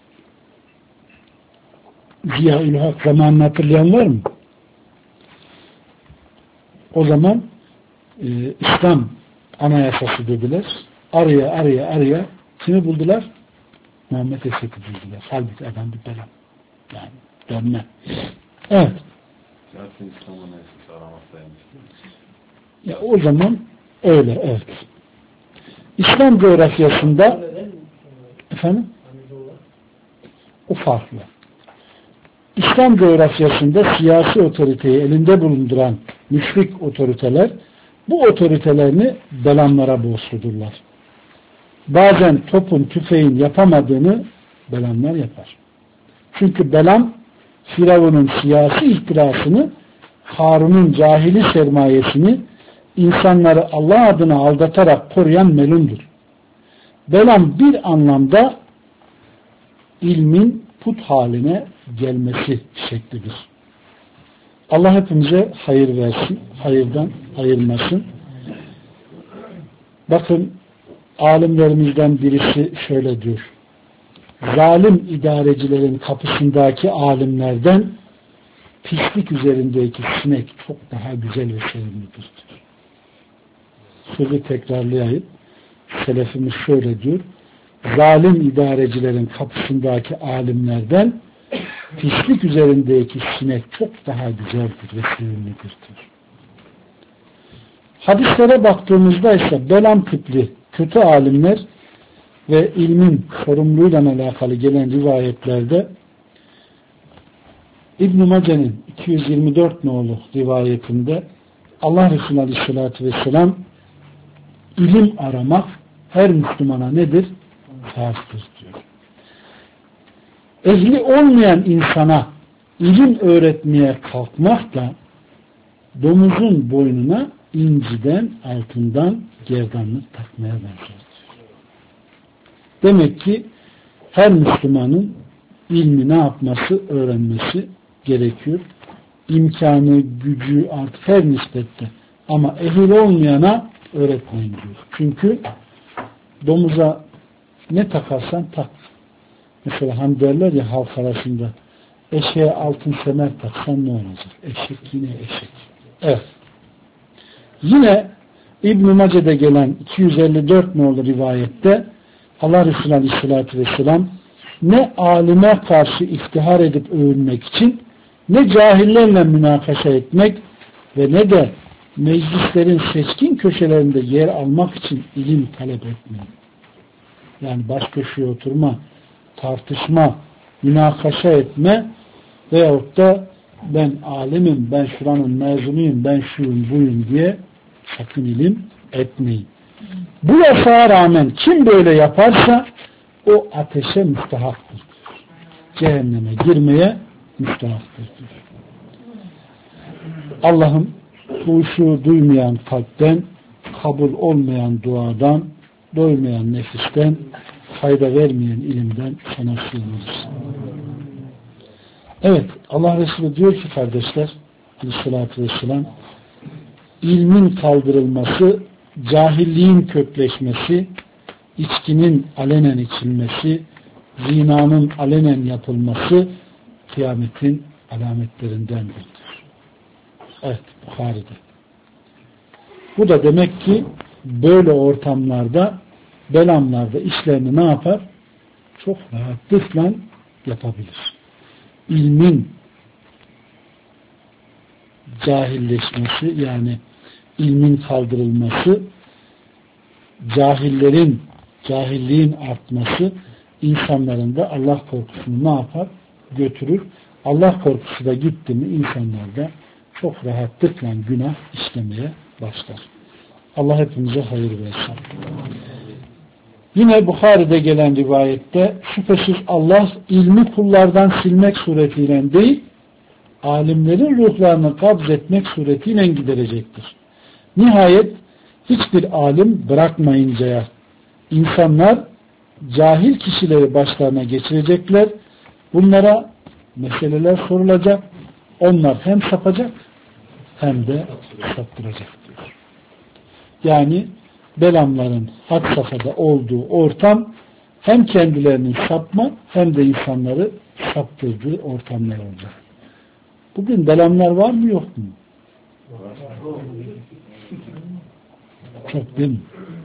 Ziya-ül Hak zamanını hatırlayan var mı? O zaman İslam anayasası dediler. Araya kimi buldular? Muhammed Esed'i buldular. Halbuki adam bir belam. Yani dönme. Evet. Zaten İslam anayasası aramaktaymış. Ya o zaman öyle, evet. İslam coğrafyasında efendim? O farklı. İslam coğrafyasında siyasi otoriteyi elinde bulunduran müşrik otoriteler bu otoritelerini belamlara borçludurlar. Bazen topun, tüfeğin yapamadığını belamlar yapar. Çünkü belam Firavun'un siyasi ihtirasını, Harun'un cahili sermayesini insanları Allah adına aldatarak koruyan melundur. Belam bir anlamda ilmin put haline gelmesi şeklidir. Allah hepimize hayır versin, hayırdan ayırmasın. Bakın alimlerimizden birisi şöyle diyor. Zalim idarecilerin kapısındaki alimlerden pislik üzerindeki sinek çok daha güzel ve sevimlidir. Sözü tekrarlayayım. Selefimiz şöyle diyor. Zalim idarecilerin kapısındaki alimlerden pislik üzerindeki sinek çok daha güzeldir ve sevimlidir diyor. Hadislere baktığımızda ise belam tipli kötü alimler ve ilmin sorumluluğuyla alakalı gelen rivayetlerde İbn-i Mace'nin 224 nolu rivayetinde Allah Resulü Aleyhisselatü Vesselam ilim aramak her Müslümana nedir? Farzdır diyor. Ehli olmayan insana ilim öğretmeye kalkmak da domuzun boynuna inciden, altından gerdanlık takmaya benzer. Demek ki her Müslümanın ilmi ne yapması, öğrenmesi gerekiyor. İmkanı, gücü artık her nispette. Ama ehil olmayana öğretmeyin diyor. Çünkü domuza ne takarsan tak. Mesela hani derler ya halk arasında eşeğe altın semer taksan ne olacak? Eşek yine eşek. Evet. Yine İbn-i Mace'de gelen 254 nolu rivayette Allah Resulü Aleyhisselatü Vesselam ne alime karşı iftihar edip övünmek için ne cahillerle münakaşa etmek ve ne de meclislerin seçkin köşelerinde yer almak için ilim talep etmeyin. Yani baş köşeye oturma, tartışma, münakaşa etme veyahut da ben alimim, ben şuranın mezunuyum, ben şuyum, buyum diye sakın ilim etmeyin. Bu yasağa rağmen kim böyle yaparsa o ateşe müstehaktır. Cehenneme girmeye müstehaktır. Allah'ım huşu duymayan kalpten, kabul olmayan duadan, doymayan nefisten, fayda vermeyen ilimden sana sığınırız. Evet, Allah Resulü diyor ki kardeşler, Aleyhisselatü Vesselam, ilmin kaldırılması, cahilliğin kökleşmesi, içkinin alenen içilmesi, zinanın alenen yapılması kıyametin alametlerindendir. Evet, Bukhari'de. Bu da demek ki böyle ortamlarda, belamlarda işlerini ne yapar? Çok rahatlıkla yapabilir. İlmin cahilleşmesi, yani ilmin kaldırılması, cahilliğin artması insanların da Allah korkusunu ne yapar? Götürür. Allah korkusu da gitti mi insanlar da çok rahatlıkla günah işlemeye başlar. Allah hepimize hayır versin. Yine Bukhari'de gelen rivayette şüphesiz Allah ilmi kullardan silmek suretiyle değil, alimlerin ruhlarını kabzetmek suretiyle giderecektir. Nihayet hiçbir alim bırakmayıncaya insanlar cahil kişileri başlarına geçirecekler. Bunlara meseleler sorulacak. Onlar hem sapacak hem de saptıracak diyor. Yani belamların had safhada olduğu ortam hem kendilerinin sapma hem de insanları saptırdığı ortamlar olacak. Bugün belamlar var mı yok mu? Çok değil mi?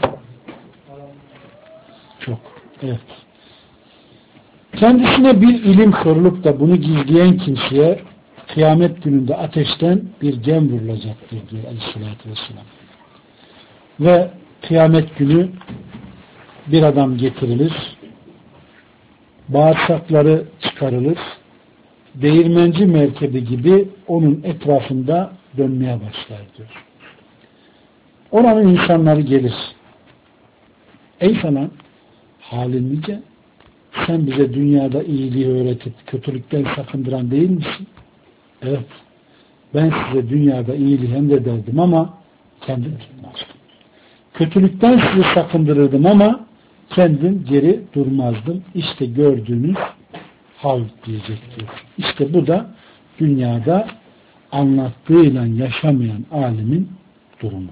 Çok. Evet. Kendisine bir ilim sorulup da bunu gizleyen kimseye kıyamet gününde ateşten bir gem vurulacaktır diyor Aleyhisselatü Vesselam. Ve kıyamet günü bir adam getirilir, bağırsakları çıkarılır, değirmenci merkebi gibi onun etrafında dönmeye başlar diyor. Oranın insanları gelir. Ey falan, halin nice? Sen bize dünyada iyiliği öğretip kötülükten sakındıran değil misin? Evet. Ben size dünyada iyiliği emrederdim ama kendim tutmazdım. Kötülükten sizi sakındırırdım ama kendim geri durmazdım. İşte gördüğünüz hal diyecektir. İşte bu da dünyada anlattığıyla yaşamayan alimin durumu.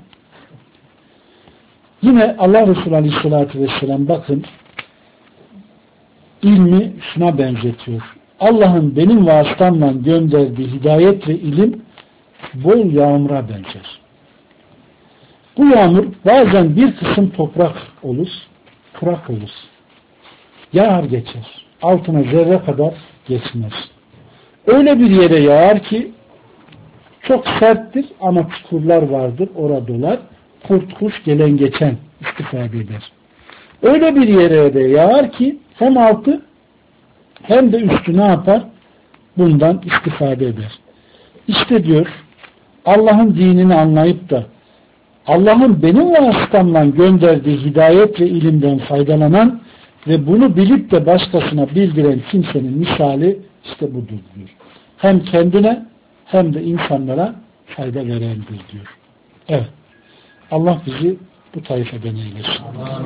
Yine Allah Resulü Aleyhisselatü Vesselam bakın ilmi şuna benzetiyor. Allah'ın benim vasıtamla gönderdiği hidayet ve ilim bol yağmura benzer. Bu yağmur bazen bir kısım toprak olur, kurak olur. Yağar geçer. Altına zerre kadar geçmez. Öyle bir yere yağar ki çok serttir ama çukurlar vardır, orada dolar. Kurt kuş gelen geçen istifade eder. Öyle bir yere de yağar ki hem altı hem de üstü ne yapar? Bundan istifade eder. İşte diyor Allah'ın dinini anlayıp da Allah'ın benim vasıtamla gönderdiği hidayet ve ilimden faydalanan ve bunu bilip de başkasına bildiren kimsenin misali işte budur diyor. Hem kendine hem de insanlara fayda verendir diyor. Evet. Allah bizi bu tayfeden eylesin.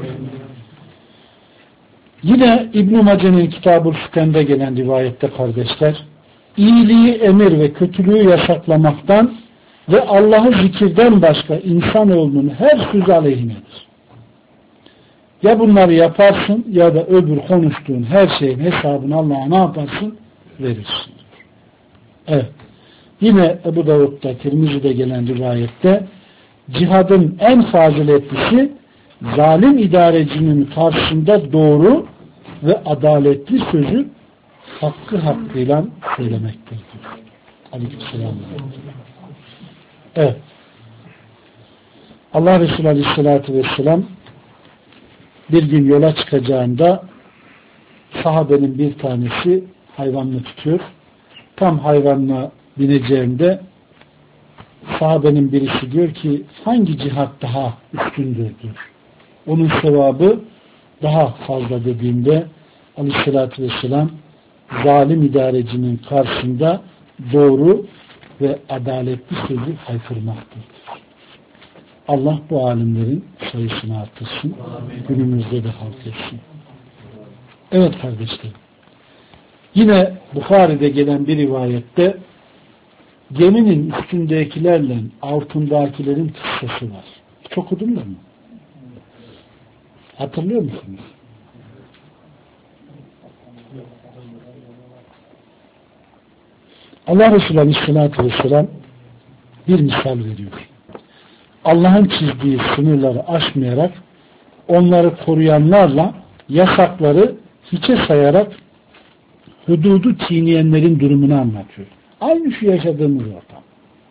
Yine İbn-i Mace'nin Kitab-ı Fıkhen'de gelen rivayette kardeşler, iyiliği emir ve kötülüğü yasaklamaktan ve Allah'ı zikirden başka insanoğlunun her sözü aleyhinedir. Ya bunları yaparsın ya da öbür konuştuğun her şeyin hesabını Allah'a ne yaparsın? Verirsin. Evet. Yine Ebu Davud'da, Tirmizi'de gelen rivayette cihadın en faziletlisi zalim idarecinin karşısında doğru ve adaletli sözü hakkıyla söylemektir. Aleykümselam. Evet. Allah Resulü Aleyhisselatü Vesselam bir gün yola çıkacağında sahabenin bir tanesi hayvanını tutuyor. Tam hayvanına bineceğinde sahabenin birisi diyor ki hangi cihat daha üstündür diyor. Onun sevabı daha fazla dediğinde Aleyhisselatü Vesselam zalim idarecinin karşısında doğru ve adaletli sözü haykırmaktır. Allah bu alimlerin sayısını artırsın. Günümüzde de halk etsin. Evet kardeşlerim. Yine Bukhari'de gelen bir rivayette geminin üstündekilerle altındakilerin kıssası var. Hiç okudunuz mu? Hatırlıyor musunuz? Allah Resulü Aleyhisselatü Vesselam bir misal veriyor. Allah'ın çizdiği sınırları aşmayarak onları koruyanlarla yasakları hiçe sayarak hududu çiğneyenlerin durumunu anlatıyor. Aynı şu yaşadığımız ortam.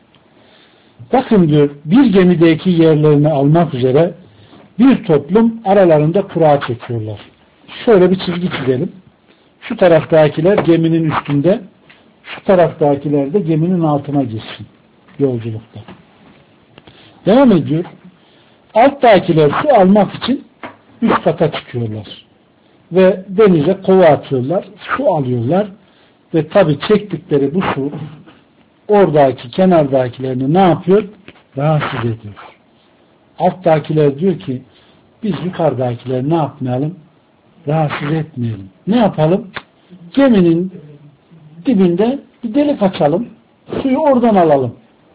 Bakın diyor, bir gemideki yerlerini almak üzere bir toplum aralarında kura çekiyorlar. Şöyle bir çizgi çizelim. Şu taraftakiler geminin üstünde, şu taraftakiler de geminin altına girsin yolculukta. Devam ediyor. Alttakiler su almak için üst kata çıkıyorlar. Ve denize kova atıyorlar, su alıyorlar ve tabi çektikleri bu su oradaki kenardakilerini ne yapıyor? Rahatsız ediyor. Alttakiler diyor ki biz yukarıdakileri ne yapmayalım? Rahatsız etmeyelim. Ne yapalım? Geminin dibinde bir delik açalım. Suyu oradan alalım.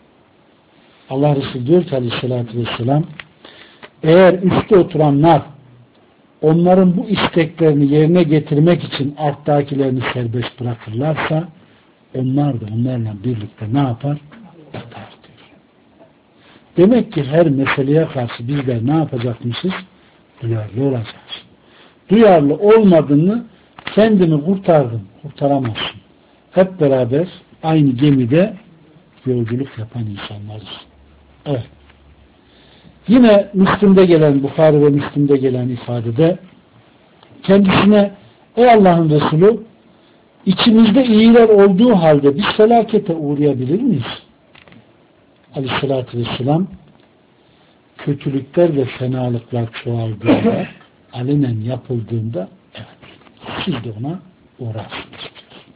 Allah Resulü diyor ki Aleyhisselatü Vesselam, eğer üstte oturanlar onların bu isteklerini yerine getirmek için alttakilerini serbest bırakırlarsa onlar da onlarla birlikte ne yapar? Batar diyor. Demek ki her meseleye karşı bizler ne yapacakmışız? Duyarlı olacağız. Duyarlı olmadığını kendimi kurtardım, kurtaramazsın. Hep beraber aynı gemide yolculuk yapan insanlarız. Evet. Yine Müslim'de gelen, Bukhari ve Müslim'de gelen ifadede kendisine ey Allah'ın Resulü, içimizde iyiler olduğu halde biz felakete uğrayabilir miyiz? Aleyhissalatü Vesselam kötülükler ve fenalıklar çoğaldığında, alenen yapıldığında evet, siz de ona uğrarsınız.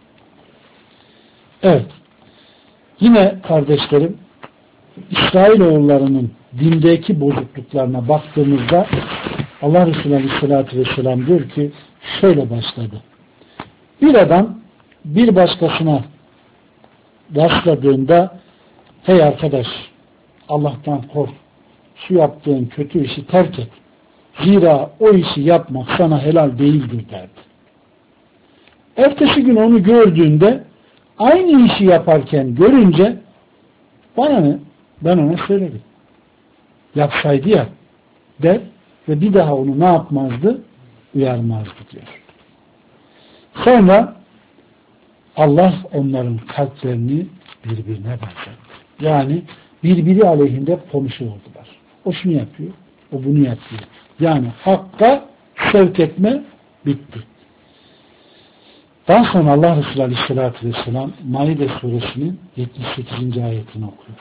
Evet. Yine kardeşlerim, İsrailoğullarının dindeki bozukluklarına baktığımızda Allah Resulü Aleyhisselatü Vesselam diyor ki şöyle başladı. Bir adam bir başkasına rastladığında hey arkadaş Allah'tan kork, şu yaptığın kötü işi terk et. Zira o işi yapmak sana helal değildir derdi. Ertesi gün onu gördüğünde aynı işi yaparken görünce bana ne? Ben ona söyledim. Yapsaydı ya der ve bir daha onu ne yapmazdı? Uyarmazdı diyor. Sonra Allah onların kalplerini birbirine benzetti. Yani birbiri aleyhinde komşu oldular. O şunu yapıyor, o bunu yapıyor. Yani hakka sevk etme bitti. Daha sonra Allah Resulü Aleyhisselatü Vesselam Maide suresinin 78. ayetini okuyor.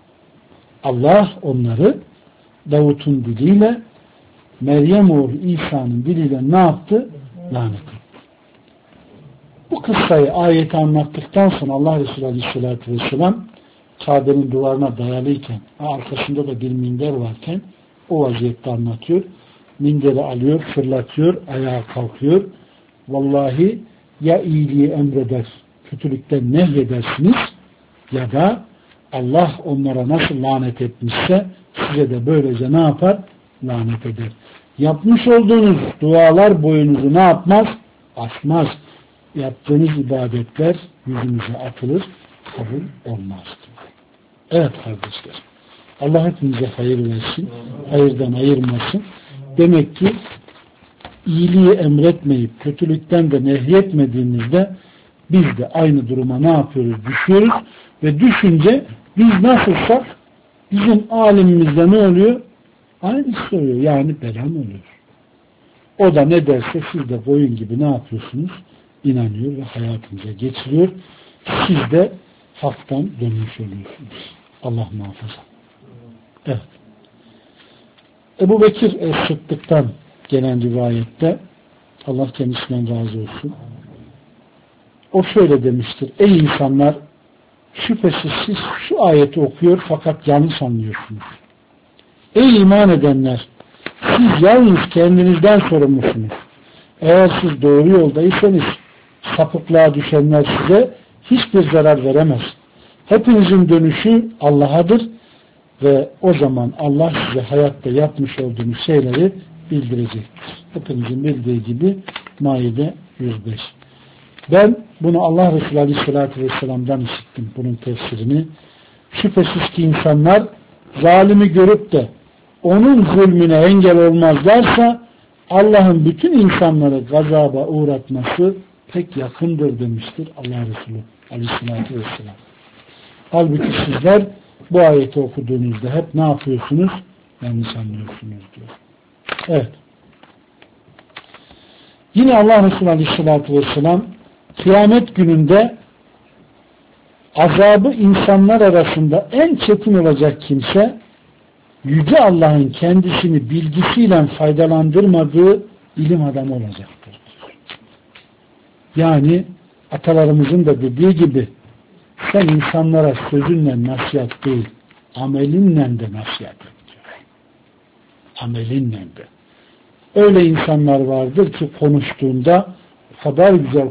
Allah onları Davut'un diliyle Meryem oğlu İsa'nın diliyle ne yaptı? Lanet etti. Bu kıssayı ayeti anlattıktan sonra Allah Resulü Aleyhisselatü Vesselam Kabe'nin duvarına dayalıyken arkasında da bir minder varken o vaziyette anlatıyor. Minderi alıyor, fırlatıyor, ayağa kalkıyor. Vallahi ya iyiliği emreder, kötülükten nehyedersiniz ya da Allah onlara nasıl lanet etmişse size de böylece ne yapar? Lanet eder. Yapmış olduğunuz dualar boyunuzu ne yapmaz? Aşmaz. Yaptığınız ibadetler yüzünüze atılır, kabul olmaz. Evet kardeşler. Allah hepinize hayır versin, hayırdan ayırmasın. Demek ki iyiliği emretmeyip kötülükten de nehyetmediğimizde biz de aynı duruma ne yapıyoruz? Düşüyoruz ve düşünce biz nasılsak bizim alimimizde ne oluyor? Aynısı oluyor. Yani belan oluyor. O da ne derse siz de boyun gibi ne yapıyorsunuz? İnanıyor ve hayatınıza geçiriyor. Siz de haktan dönmüş oluyorsunuz. Allah muhafaza. Evet. Ebu Bekir Es-Sıddık'tan gelen rivayette Allah kendisinden razı olsun. O şöyle demiştir. Ey insanlar, şüphesiz siz şu ayeti okuyor fakat yanlış anlıyorsunuz. Ey iman edenler, siz yalnız kendinizden sorumlusunuz. Eğer siz doğru yoldaysanız sapıklığa düşenler size hiçbir zarar veremez. Hepinizin dönüşü Allah'adır ve o zaman Allah size hayatta yapmış olduğunuz şeyleri bildirecektir. Hepinizin bildiği gibi Maide 105. Ben bunu Allah Resulü Aleyhisselatü Vesselam'dan işittim bunun tefsirini. Şüphesiz ki insanlar zalimi görüp de onun zulmüne engel olmazlarsa Allah'ın bütün insanları gazaba uğratması pek yakındır demiştir Allah Resulü Aleyhisselatü Vesselam. Halbuki sizler bu ayeti okuduğunuzda hep ne yapıyorsunuz? Yanlış anlıyorsunuz diyor. Evet. Yine Allah Resulü Aleyhisselatü Vesselam kıyamet gününde azabı insanlar arasında en çetin olacak kimse Yüce Allah'ın kendisini bilgisiyle faydalandırmadığı ilim adamı olacaktır. Yani atalarımızın da dediği gibi sen insanlara sözünle nasihat değil, amelinle de nasihat et diyor. Amelinle de. Öyle insanlar vardır ki konuştuğunda o kadar güzel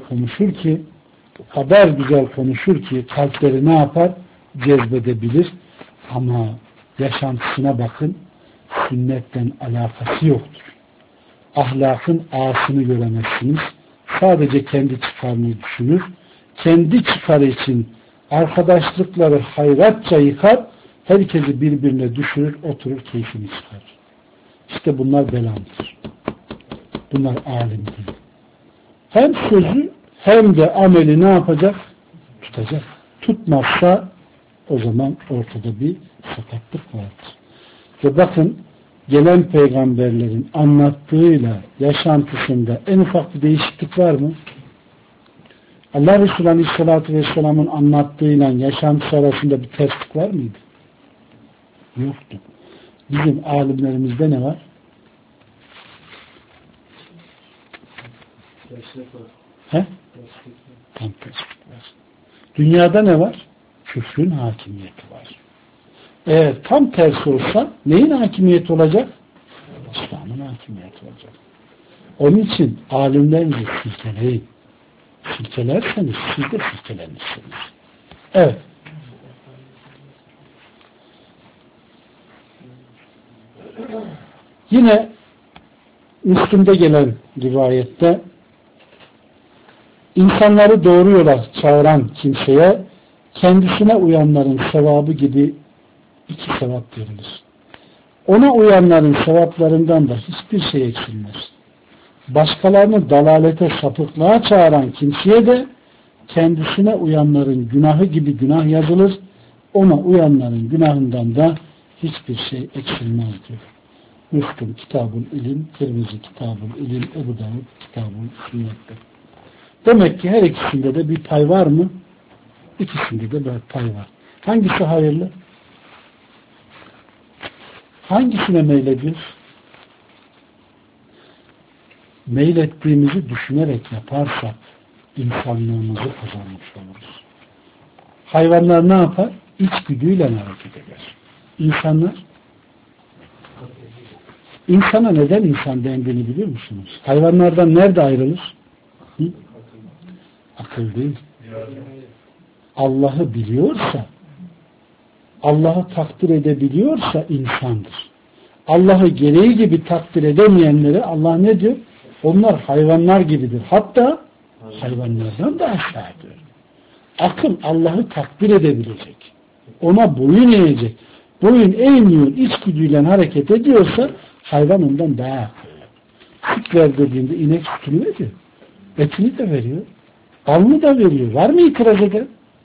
konuşur ki kalpleri ne yapar? Cezbedebilir. Ama yaşantısına bakın, sünnetten alakası yoktur. Ahlakın ağasını göremezsiniz. Sadece kendi çıkarını düşünür. Kendi çıkarı için arkadaşlıkları hayratça yıkar, herkesi birbirine düşürür, oturur keyfini çıkarır. İşte bunlar belamdır. Bunlar alim değil. Hem sözü hem de ameli ne yapacak? Tutacak. Tutmazsa o zaman ortada bir sakatlık vardır. Ve bakın gelen peygamberlerin anlattığıyla yaşantısında en ufak bir değişiklik var mı? Allah Resulü Aleyhisselatü Vesselam'ın anlattığıyla yaşantısı arasında bir terslik var mıydı? Yoktu. Bizim alimlerimizde ne var? He? Tam terslik var. Dünyada ne var? Küfrün hakimiyeti var. Eğer tam tersi olsa neyin hakimiyeti olacak? İslam'ın hakimiyeti olacak. Onun için alimlerinizi silkeleyin. Silkelerseniz siz de silkelenirsiniz. Evet. Yine Müslüm'de gelen rivayette insanları doğru yola çağıran kimseye kendisine uyanların sevabı gibi 2 sevap verilir. Ona uyanların sevaplarından da hiçbir şey eksilmez. Başkalarını dalalete, sapıklığa çağıran kimseye de kendisine uyanların günahı gibi günah yazılır. Ona uyanların günahından da hiçbir şey eksilmez diyor. Müslüm Kitab-ül İlim, Tirmizi Kitab-ül İlim, Ebu Davud Kitab-ül Sünnet'te. Demek ki her ikisinde de bir pay var mı? İkisinde de bir pay var. Hangisi hayırlı? Hangisine meylediyor? Meylettiğimizi düşünerek yaparsak insanlığımızı kazanmış oluruz. Hayvanlar ne yapar? İçgüdüyle hareket eder. İnsanlar insana neden insan dendiğini biliyor musunuz? Hayvanlardan nerede ayrılır? Hı? Akıl değil. Allah'ı biliyorsa, Allah'ı takdir edebiliyorsa insandır. Allah'ı gereği gibi takdir edemeyenlere Allah ne diyor? Onlar hayvanlar gibidir. Hatta hayvanlardan da aşağıdır. Akıl Allah'ı takdir edebilecek. Ona boyun eğecek. Boyun eğmiyor, içgüdüyle hareket ediyorsa hayvan ondan daha akıllı. Süt ver dediğinde inek sütünü veriyor. Etini de veriyor. Balını da veriyor. Var mı itiraz eden?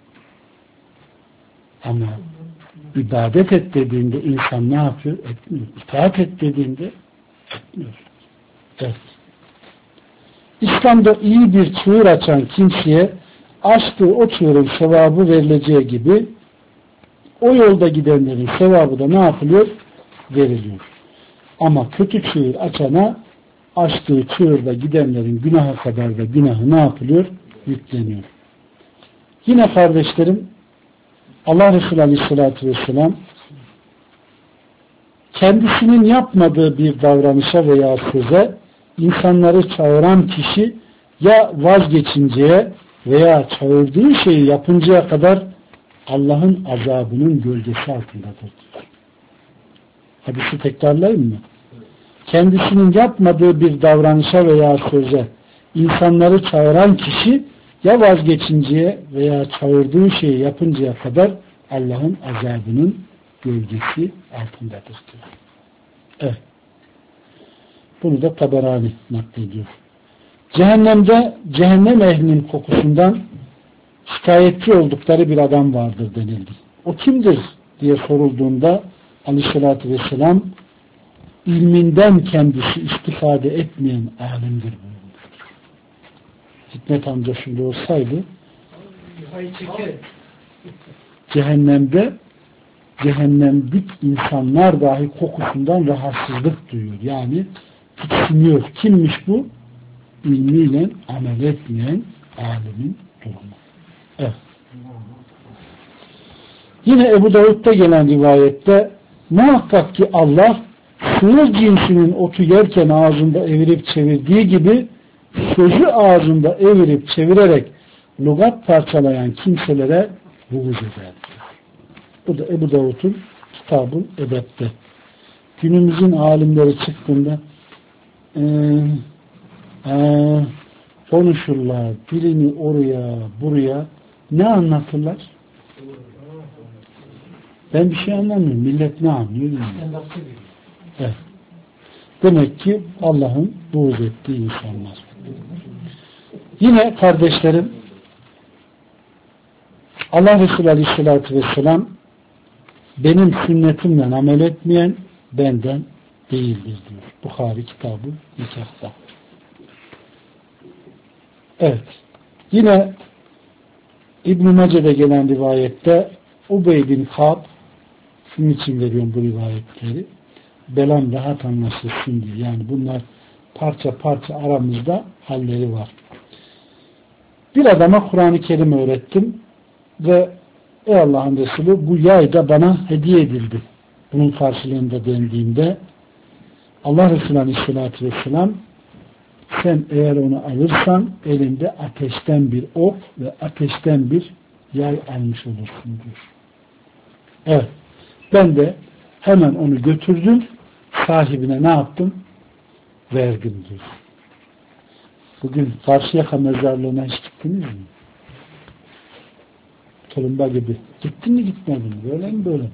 Ama ibadet et dediğinde insan ne yapıyor? Etmiyor. İtaat et dediğinde etmiyor. Evet. İslam'da iyi bir çığır açan kimseye açtığı o çığırın sevabı verileceği gibi o yolda gidenlerin sevabı da ne yapılıyor? Veriliyor. Ama kötü çığır açana açtığı çığırda gidenlerin günaha kadar da günahı ne yapılıyor? Yükleniyor. Yine kardeşlerim Allah Resulü Aleyhisselatü Vesselam kendisinin yapmadığı bir davranışa veya söze insanları çağıran kişi ya vazgeçinceye veya çağırdığı şeyi yapıncaya kadar Allah'ın azabının gölgesi altındadır. Hadisi tekrarlayayım mı? Kendisinin yapmadığı bir davranışa veya söze insanları çağıran kişi Ya vazgeçinceye veya çağırdığı şeyi yapıncaya kadar Allah'ın azabının gölgesi altındadır diyor. Evet. Bunu da Taberani naklediyor. Cehennemde cehennem ehlinin kokusundan şikayetçi oldukları bir adam vardır denildi. O kimdir diye sorulduğunda Aleyhisselatü Vesselam ilminden kendisi istifade etmeyen alimdir buyurmuştur. Hikmet amca şimdi olsaydı cehennemde cehennemlik insanlar dahi kokusundan rahatsızlık duyuyor. Yani tiksiniyor. Kimmiş bu? İlmiyle amel etmeyen alimin durumu. Evet. Yine Ebu Davud'da gelen rivayette muhakkak ki Allah sığır cinsinin otu yerken ağzında evirip çevirdiği gibi sözü ağzında evirip çevirerek lügat parçalayan kimselere buğz eder. Bu da Ebu Davud'un Kitab-ı Edeb'de. Günümüzün alimleri çıktığında konuşurlar, dilini oraya buraya ne anlatırlar? Ben bir şey anlamıyorum. Millet ne anlıyor bilmiyorum. Evet. Demek ki Allah'ın buğz ettiği insanlar. Yine kardeşlerim Allah Resulü Aleyhisselatü Vesselam benim sünnetimle amel etmeyen benden değildir diyor. Bukhari Kitab-ı Nikah'ta. Evet. Yine İbn-i Mace'de gelen rivayette Ubey bin Ka'b, şunun için veriyorum bu rivayetleri, belam rahat anlaşılsın diye. Yani bunlar parça parça aramızda halleri var. Bir adama Kur'an-ı Kerim öğrettim ve ey Allah'ın Resulü bu yay da bana hediye edildi. Bunun karşılığında dendiğinde Allah Resulü Aleyhisselatü Vesselam sen eğer onu alırsan elinde ateşten bir ok ve ateşten bir yay almış olursun diyor. Evet. Ben de hemen onu götürdüm. Sahibine ne yaptım? Verdim diyor. Bugün Karşıyaka mezarlığına hiç gittiniz mi? Tulumba gibi. Gittin mi gitmedin mi? Böyle mi böyle mi?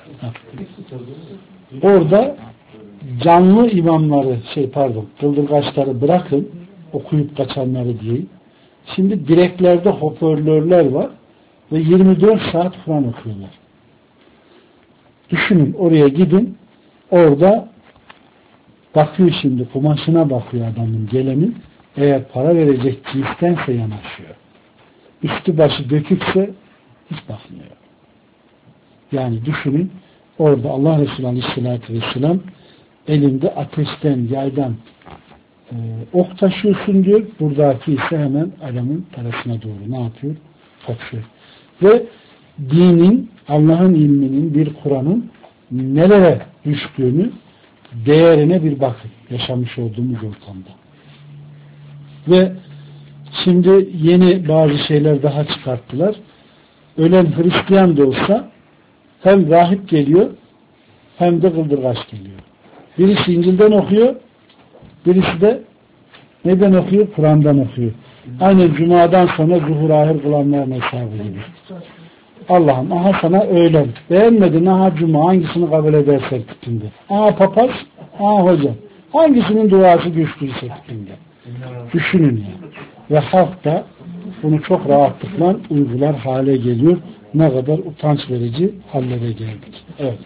Orada canlı imamları kıldırgaçları bırakın okuyup kaçanları diye. Şimdi direklerde hoparlörler var ve 24 saat Kur'an okuyorlar. Düşünün oraya gidin orada bakıyor şimdi kumaşına bakıyor adamın gelenin eğer para verecek cinstense yanaşıyor. Üstü başı dökükse hiç bakmıyor. Yani düşünün orada Allah Resulü Aleyhisselatü Vesselam elinde ateşten, yaydan ok taşıyorsun diyor. Buradaki ise hemen adamın parasına doğru ne yapıyor? Kaçıyor. Ve dinin, Allah'ın ilminin, bir Kur'an'ın nelere düştüğünü, değerine bir bakın. Yaşamış olduğumuz ortamda. Ve şimdi yeni bazı şeyler daha çıkarttılar. Ölen Hristiyan da olsa hem rahip geliyor hem de kıldırgaç geliyor. Birisi İncil'den okuyor, birisi de neden okuyor? Kur'an'dan okuyor. Aynen Cuma'dan sonra zuhur ahir kılanların hesabı gibi. Allah'ım aha sana öğlen. Beğenmedin aha Cuma hangisini kabul edersen tipinde. Aha papaz, aha hocam. Hangisinin duası güçlüyse tipinde. Düşünün ya. Ve halk da bunu çok rahatlıkla uygular hale geliyor. Ne kadar utanç verici hallere geldik. Evet.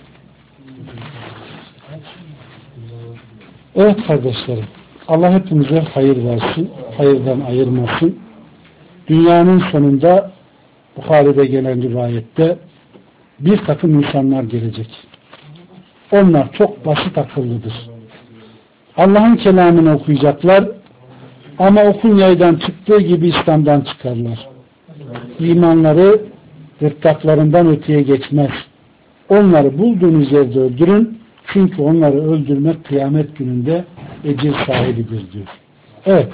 Evet kardeşlerim. Allah hepimize hayır versin. Hayırdan ayırmasın. Dünyanın sonunda Bukhari'de gelen rivayette bir takım insanlar gelecek. Onlar çok basit akıllıdır. Allah'ın kelamını okuyacaklar ama okun yaydan çıktığı gibi İslam'dan çıkarlar. İmanları gırtlaklarından öteye geçmez. Onları bulduğunuz yerde öldürün. Çünkü onları öldürmek kıyamet gününde ecir sahibidir diyor. Evet.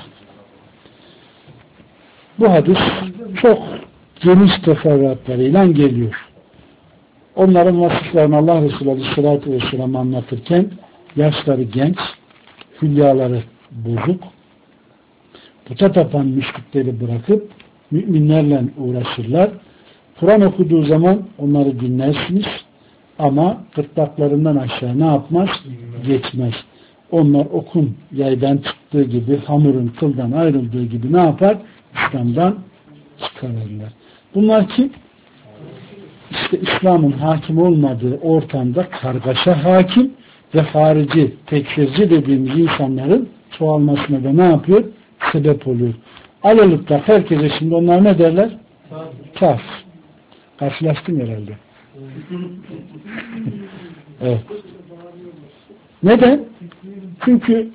Bu hadis çok geniş teferruatlarıyla geliyor. Onların vasıflarını Allah Resulü Aleyhisselatü Vesselam anlatırken yaşları genç, hülyaları bozuk, puta tapan müşrikleri bırakıp müminlerle uğraşırlar. Kur'an okuduğu zaman onları dinlersiniz ama gırtlaklarından aşağı ne yapmaz? Geçmez. Onlar okun yaydan çıktığı gibi, hamurun kıldan ayrıldığı gibi ne yapar? İslam'dan çıkarırlar. Bunlar kim? İşte İslam'ın hakim olmadığı ortamda kargaşa hakim ve harici, tekfirci dediğimiz insanların çoğalmasına da ne yapıyor? Sebep oluyor. Alalıkta herkese şimdi onlar ne derler? Kafir. Karşılaştın herhalde. Evet. Neden? Çünkü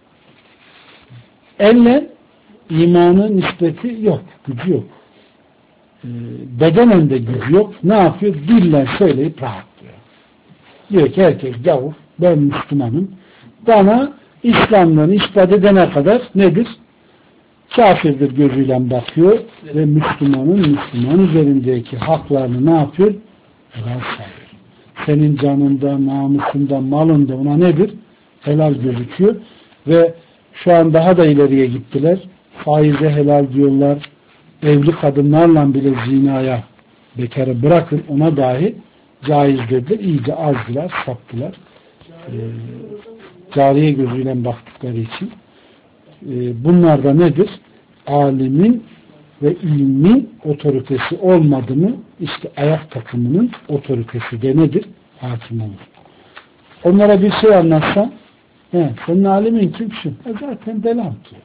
elle imanın nispeti yok, gücü yok. Bedenen de gücü yok. Ne yapıyor? Dille söyleyip rahatlıyor. Diyor ki herkes gavur, ben Müslümanım. Bana İslam'dan ispat edene kadar nedir? Kafirdir gözüyle bakıyor ve Müslüman üzerindeki haklarını ne yapıyor? Helal sayıyor. Senin canında, namusunda, malında ona nedir? Helal gözüküyor ve şu an daha da ileriye gittiler. Faize helal diyorlar. Evli kadınlarla bile zinaya, bekarı bırakın ona dahi caiz dediler. İyice azdılar, saptılar. Cariye gözüyle baktıkları için. Bunlar da nedir? Alimin ve ilmin otoritesi olmadı mı işte ayak takımının otoritesi de nedir? Hakim olur. Onlara bir şey anlatsam senin alimin kimsin? Zaten delam diyor.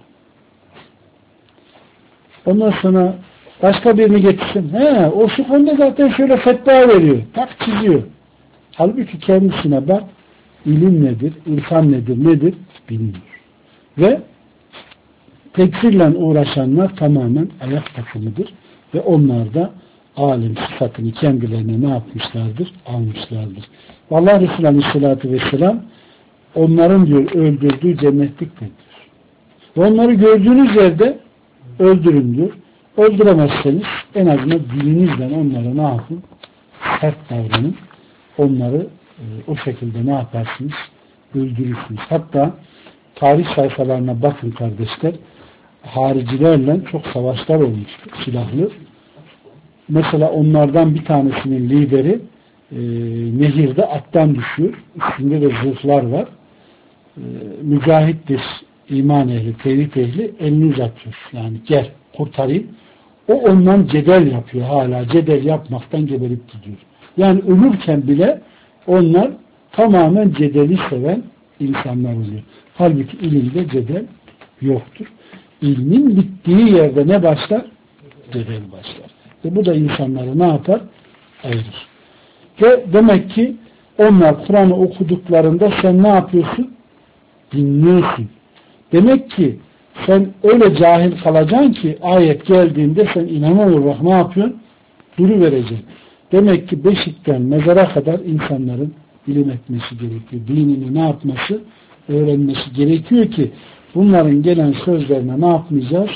Ondan sonra başka birini getirsin. O şu konuda zaten şöyle fetva veriyor. Tak çiziyor. Halbuki kendisine bak ilim nedir? İrfan nedir? Bilmiyor. Ve tekfirle uğraşanlar tamamen ayak takımıdır. Ve onlar da alim sıfatını kendilerine ne yapmışlardır? Almışlardır. Allah Resulü Aleyhisselatü Vesselam onların diyor öldürdüğü cennetliktir. Ve onları gördüğünüz yerde öldürün diyor. Öldüremezseniz en azından dilinizle onlara ne yapın? Sert davranın. Onları o şekilde ne yaparsınız? Öldürürsünüz. Hatta tarih sayfalarına bakın kardeşler. Haricilerle çok savaşlar olmuştur. Silahlı. Mesela onlardan bir tanesinin lideri nehirde attan düşüyor. Üstünde de zırhlar var. Mücahittir. İman ehli, tevhid ehli elini uzatıyor. Yani gel kurtarayım. O ondan cedel yapıyor hala. Cedel yapmaktan geberip gidiyor. Yani ölürken bile onlar tamamen cedeli seven insanlar oluyor. Halbuki ilimde cedel yoktur. İlmin bittiği yerde ne başlar? Cedel başlar. Ve bu da insanları ne yapar? Ayırır. Ve demek ki onlar Kur'an'ı okuduklarında sen ne yapıyorsun? Dinliyorsun. Demek ki sen öyle cahil kalacaksın ki ayet geldiğinde sen inanır olarak ne yapıyorsun? Duru vereceksin. Demek ki beşikten mezara kadar insanların ilim etmesi gerekiyor. Dinini ne yapması? Öğrenmesi gerekiyor ki bunların gelen sözlerine ne yapmayacağız?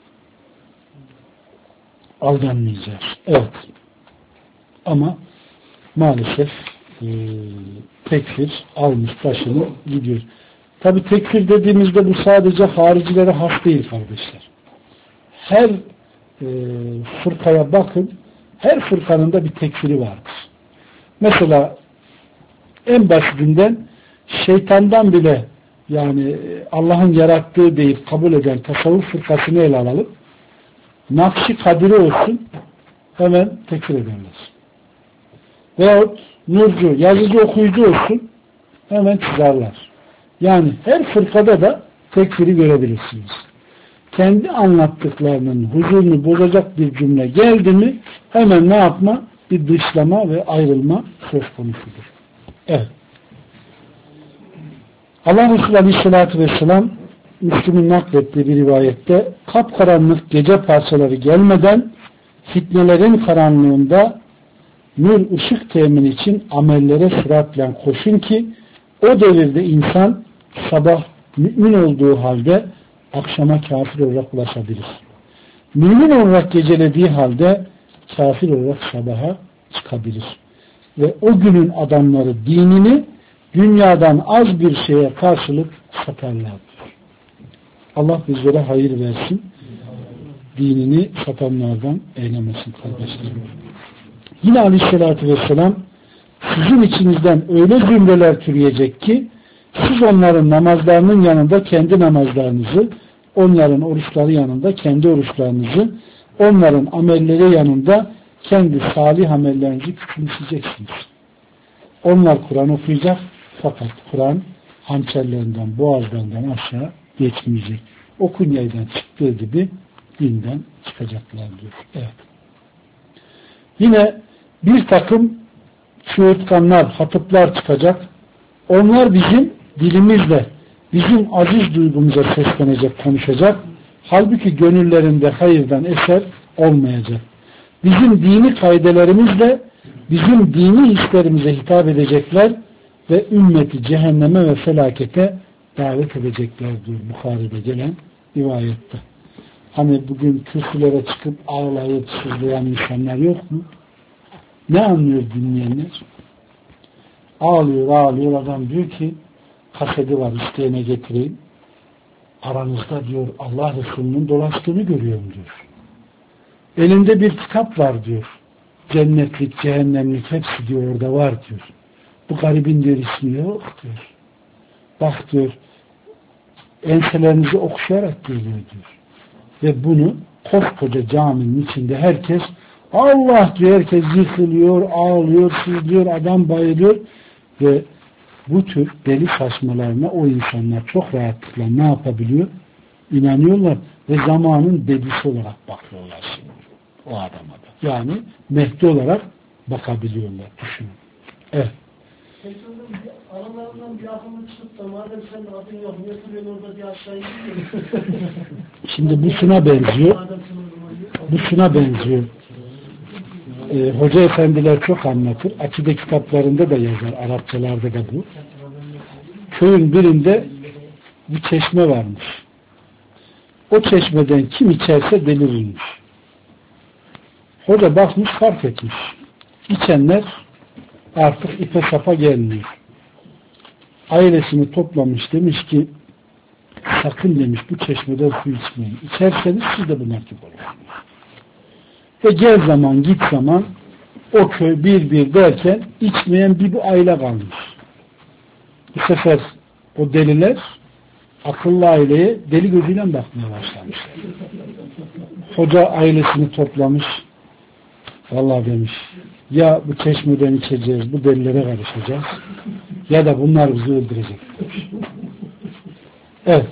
Aldanmayacağız. Evet. Ama maalesef tekfir almış başını gidiyor. Tabi tekfir dediğimizde bu sadece haricilere has değil kardeşler. Her fırkaya bakın, her fırkanın da bir tekfiri vardır. Mesela en basitinden şeytandan bile yani Allah'ın yarattığı deyip kabul eden tasavvuf fırkasını ele alalım. Nakşi Kadiri olsun hemen tekfir ederler. Veyahut Nurcu, yazıcı okuyucu olsun hemen çizerler. Yani her fırkada da tekfiri görebilirsiniz. Kendi anlattıklarının huzurunu bozacak bir cümle geldi mi hemen ne yapma? Bir dışlama ve ayrılma söz konusudur. Evet. Allah Resulü Aleyhisselatü Vesselam Müslüm'ün naklettiği bir rivayette kapkaranlık gece parçaları gelmeden fitnelerin karanlığında nur ışık temin için amellere süratle koşun ki o devirde insan sabah mümin olduğu halde akşama kafir olarak ulaşabilir. Mümin olarak gecelediği halde kafir olarak sabaha çıkabilir. Ve o günün adamları dinini dünyadan az bir şeye karşılık satarlardır. Allah bizlere hayır versin. dinini satanlardan eylemesin kardeşlerim. Yine aleyhissalatü vesselam sizin içinizden öyle zümreler türeyecek ki siz onların namazlarının yanında kendi namazlarınızı, onların oruçları yanında kendi oruçlarınızı, onların amelleri yanında kendi salih amellerinizi küçümseyeceksiniz. Onlar Kur'an okuyacak fakat Kur'an hançerlerinden, boğazlarından aşağı geçmeyecek. O kunyaydan çıktığı gibi dinden çıkacaklar diyor. Evet. Yine bir takım çığırtkanlar, hatıplar çıkacak. Onlar bizim dilimizle, bizim aziz duygumuza seslenecek, konuşacak. Halbuki gönüllerinde hayırdan eser olmayacak. Bizim dini kaidelerimizle, bizim dini hislerimize hitap edecekler ve ümmeti cehenneme ve felakete davet edecekler diyor Bukhari'de gelen rivayette. Hani bugün kürsülere çıkıp ağlayıp sızlayan insanlar yok mu? Ne anlıyor dinleyenler? Ağlıyor adam diyor ki kaseti var isteyene getireyim. Aranızda diyor Allah Resulü'nün dolaştığını görüyorum diyor. Elinde bir kitap var diyor. Cennetlik, cehennemlik hepsi diyor orada var diyor. Bu garibin diyor ismi yok diyor. Bak diyor enselerinizi okşayarak geliyor diyor. Ve bunu koskoca caminin içinde herkes Allah diyor, herkes yıkılıyor, ağlıyor, sızlıyor, adam bayılıyor ve bu tür deli saçmalarına o insanlar çok rahatlıkla ne yapabiliyor? İnanıyorlar ve zamanın dedisi olarak bakıyorlar şimdi o adama da. Yani Mehdi olarak bakabiliyorlar. Düşünün. Evet. Peki aralarından bir akıllı çıkıp da madem senin adın yok, niye duruyorsun orada diye aşağı iniyor? Şimdi bu şuna benziyor. Bu şuna benziyor. Hoca efendiler çok anlatır. Akide kitaplarında da yazar. Arapçalarda da bu. Köyün birinde bir çeşme varmış. O çeşmeden kim içerse delirirmiş. Hoca bakmış fark etmiş. İçenler artık ipe sapa gelmiyor. Ailesini toplamış demiş ki sakın demiş bu çeşmeden su içmeyin. İçerseniz siz de bunlar gibi olursunuz. Ve gel zaman git zaman o köy bir derken içmeyen bir bu aile kalmış. Bu sefer o deliler akıllı aileye deli gözüyle bakmaya başlamışlar. Hoca ailesini toplamış. Vallahi demiş ya bu çeşmeden içeceğiz, bu delilere karışacağız ya da bunlar bizi öldürecek. Evet.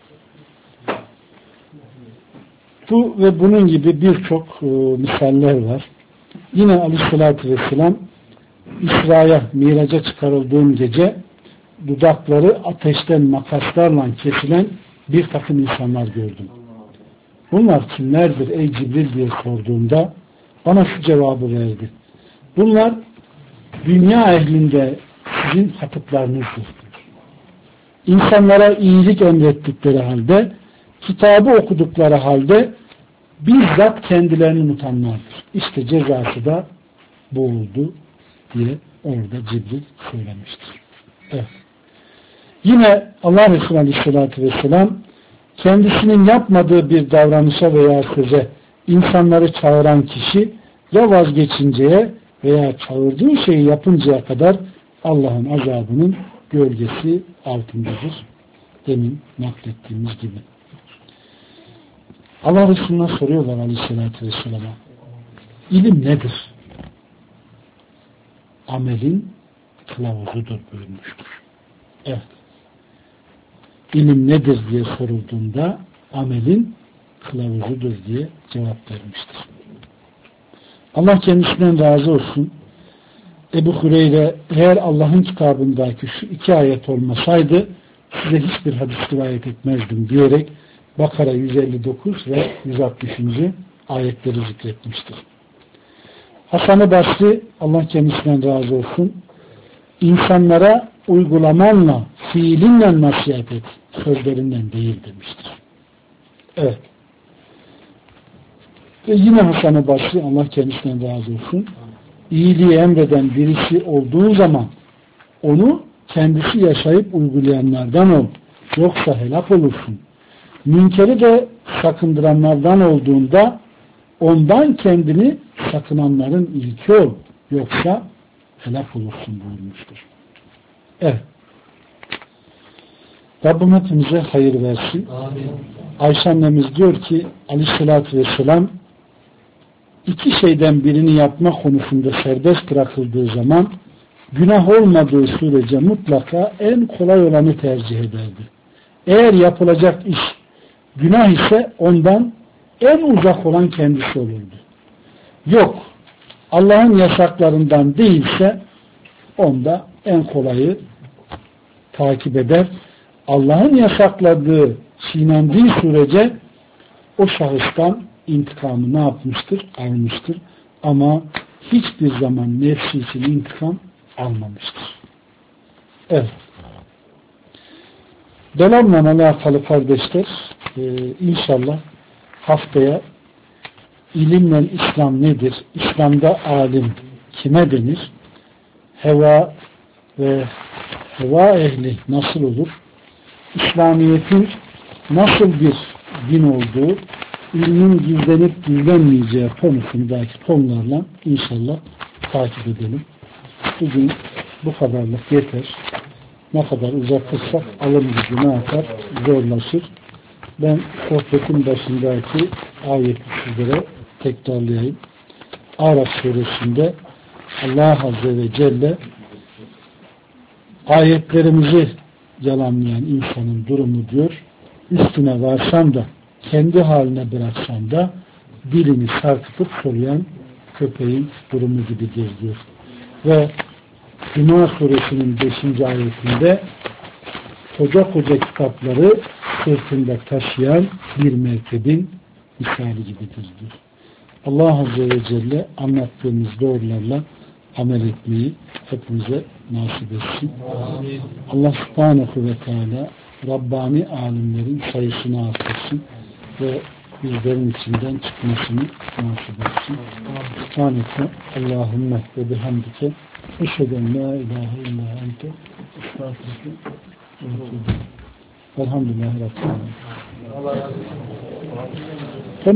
Bu ve bunun gibi birçok misaller var. Yine Aleyhisselatü Vesselam İsra'ya, Miraç'a çıkarıldığım gece dudakları ateşten makaslarla kesilen bir takım insanlar gördüm. Bunlar kimlerdir ey Cibril diye sorduğumda bana şu cevabı verdi. Bunlar dünya ehlinde sizin hatıplarınızdır. İnsanlara iyilik emrettikleri halde, kitabı okudukları halde bizzat kendilerini unutanlardır. İşte cezası da bu oldu diye orada Cibril söylemiştir. Evet. Yine Allah Resulü Aleyhisselatü Vesselam kendisinin yapmadığı bir davranışa veya söze insanları çağıran kişi ya vazgeçinceye veya çağırdığı şeyi yapıncaya kadar Allah'ın azabının gölgesi altındadır. Demin naklettiğimiz gibi. Allah Resulü'ne soruyorlar Aleyhisselatü Vesselam'a. İlim nedir? Amelin kılavuzudur buyurmuştur. Evet. İlim nedir diye sorulduğunda amelin kılavuzudur diye cevap vermiştir. Allah kendisinden razı olsun. Ebu Hureyre eğer Allah'ın kitabındaki şu iki ayet olmasaydı size hiçbir hadis rivayet etmezdim diyerek Bakara 159 ve 160. ayetleri zikretmiştir. Hasan-ı Basri Allah kendisinden razı olsun insanlara uygulamanla, fiilinle nasihat et, sözlerinden değil demiştir. Evet. Ve yine Hasan-ı Basri Allah kendisinden razı olsun iyiliği emreden birisi olduğu zaman onu kendisi yaşayıp uygulayanlardan ol. Yoksa helak olursun. Münkeri de sakındıranlardan olduğunda ondan kendini sakınanların ilki ol. Yoksa helak olursun buyurmuştur. Evet. Rabbim hepimize hayır versin. Amin. Ayşe annemiz diyor ki aleyhissalatü vesselam iki şeyden birini yapma konusunda serbest bırakıldığı zaman günah olmadığı sürece mutlaka en kolay olanı tercih ederdi. Eğer yapılacak iş günah ise ondan en uzak olan kendisi olurdu. Yok, Allah'ın yasaklarından değilse onda en kolayı takip eder. Allah'ın yasakladığı çiğnendiği sürece o şahıstan intikamı ne yapmıştır? Almıştır. Ama hiçbir zaman nefsi için intikam almamıştır. Evet. Belamla alakalı kardeşler inşallah haftaya ilimle İslam nedir? İslam'da alim kime denir? Heva ve heva ehli nasıl olur? İslamiyet'in nasıl bir din olduğu, ilmin gizlenip gizlenmeyeceği konusundaki konularla inşallah takip edelim. Bugün bu kadarlık yeter. Ne kadar uzatırsak alım gücü ne yapar? Zorlaşır. Ben sohbetin başındaki ayeti sizlere tekrarlayayım. Araf suresinde Allah Azze ve Celle ayetlerimizi yalanlayan insanın durumu diyor, üstüne varsan da kendi haline bıraksan da dilini sarkıtıp soluyan köpeğin durumu gibidir diyor. Ve Cuma suresinin 5. ayetinde koca koca kitapları sırtında taşıyan bir merkebin misali gibidir diyor. Allah Azze ve Celle anlattığımız doğrularla amel etmeyi hepimize nasip etsin. Amin. Allah Subhanahu ve Teala Rabbani alimlerin sayısını artırsın ve bizlerin içinden çıkmasını nasip etsin. Subhaneke Allahümme ve bihamdike eşheden la ilahe illa ente estağfirüke ve etûbü. Elhamdülillahi Rabbil âlemin.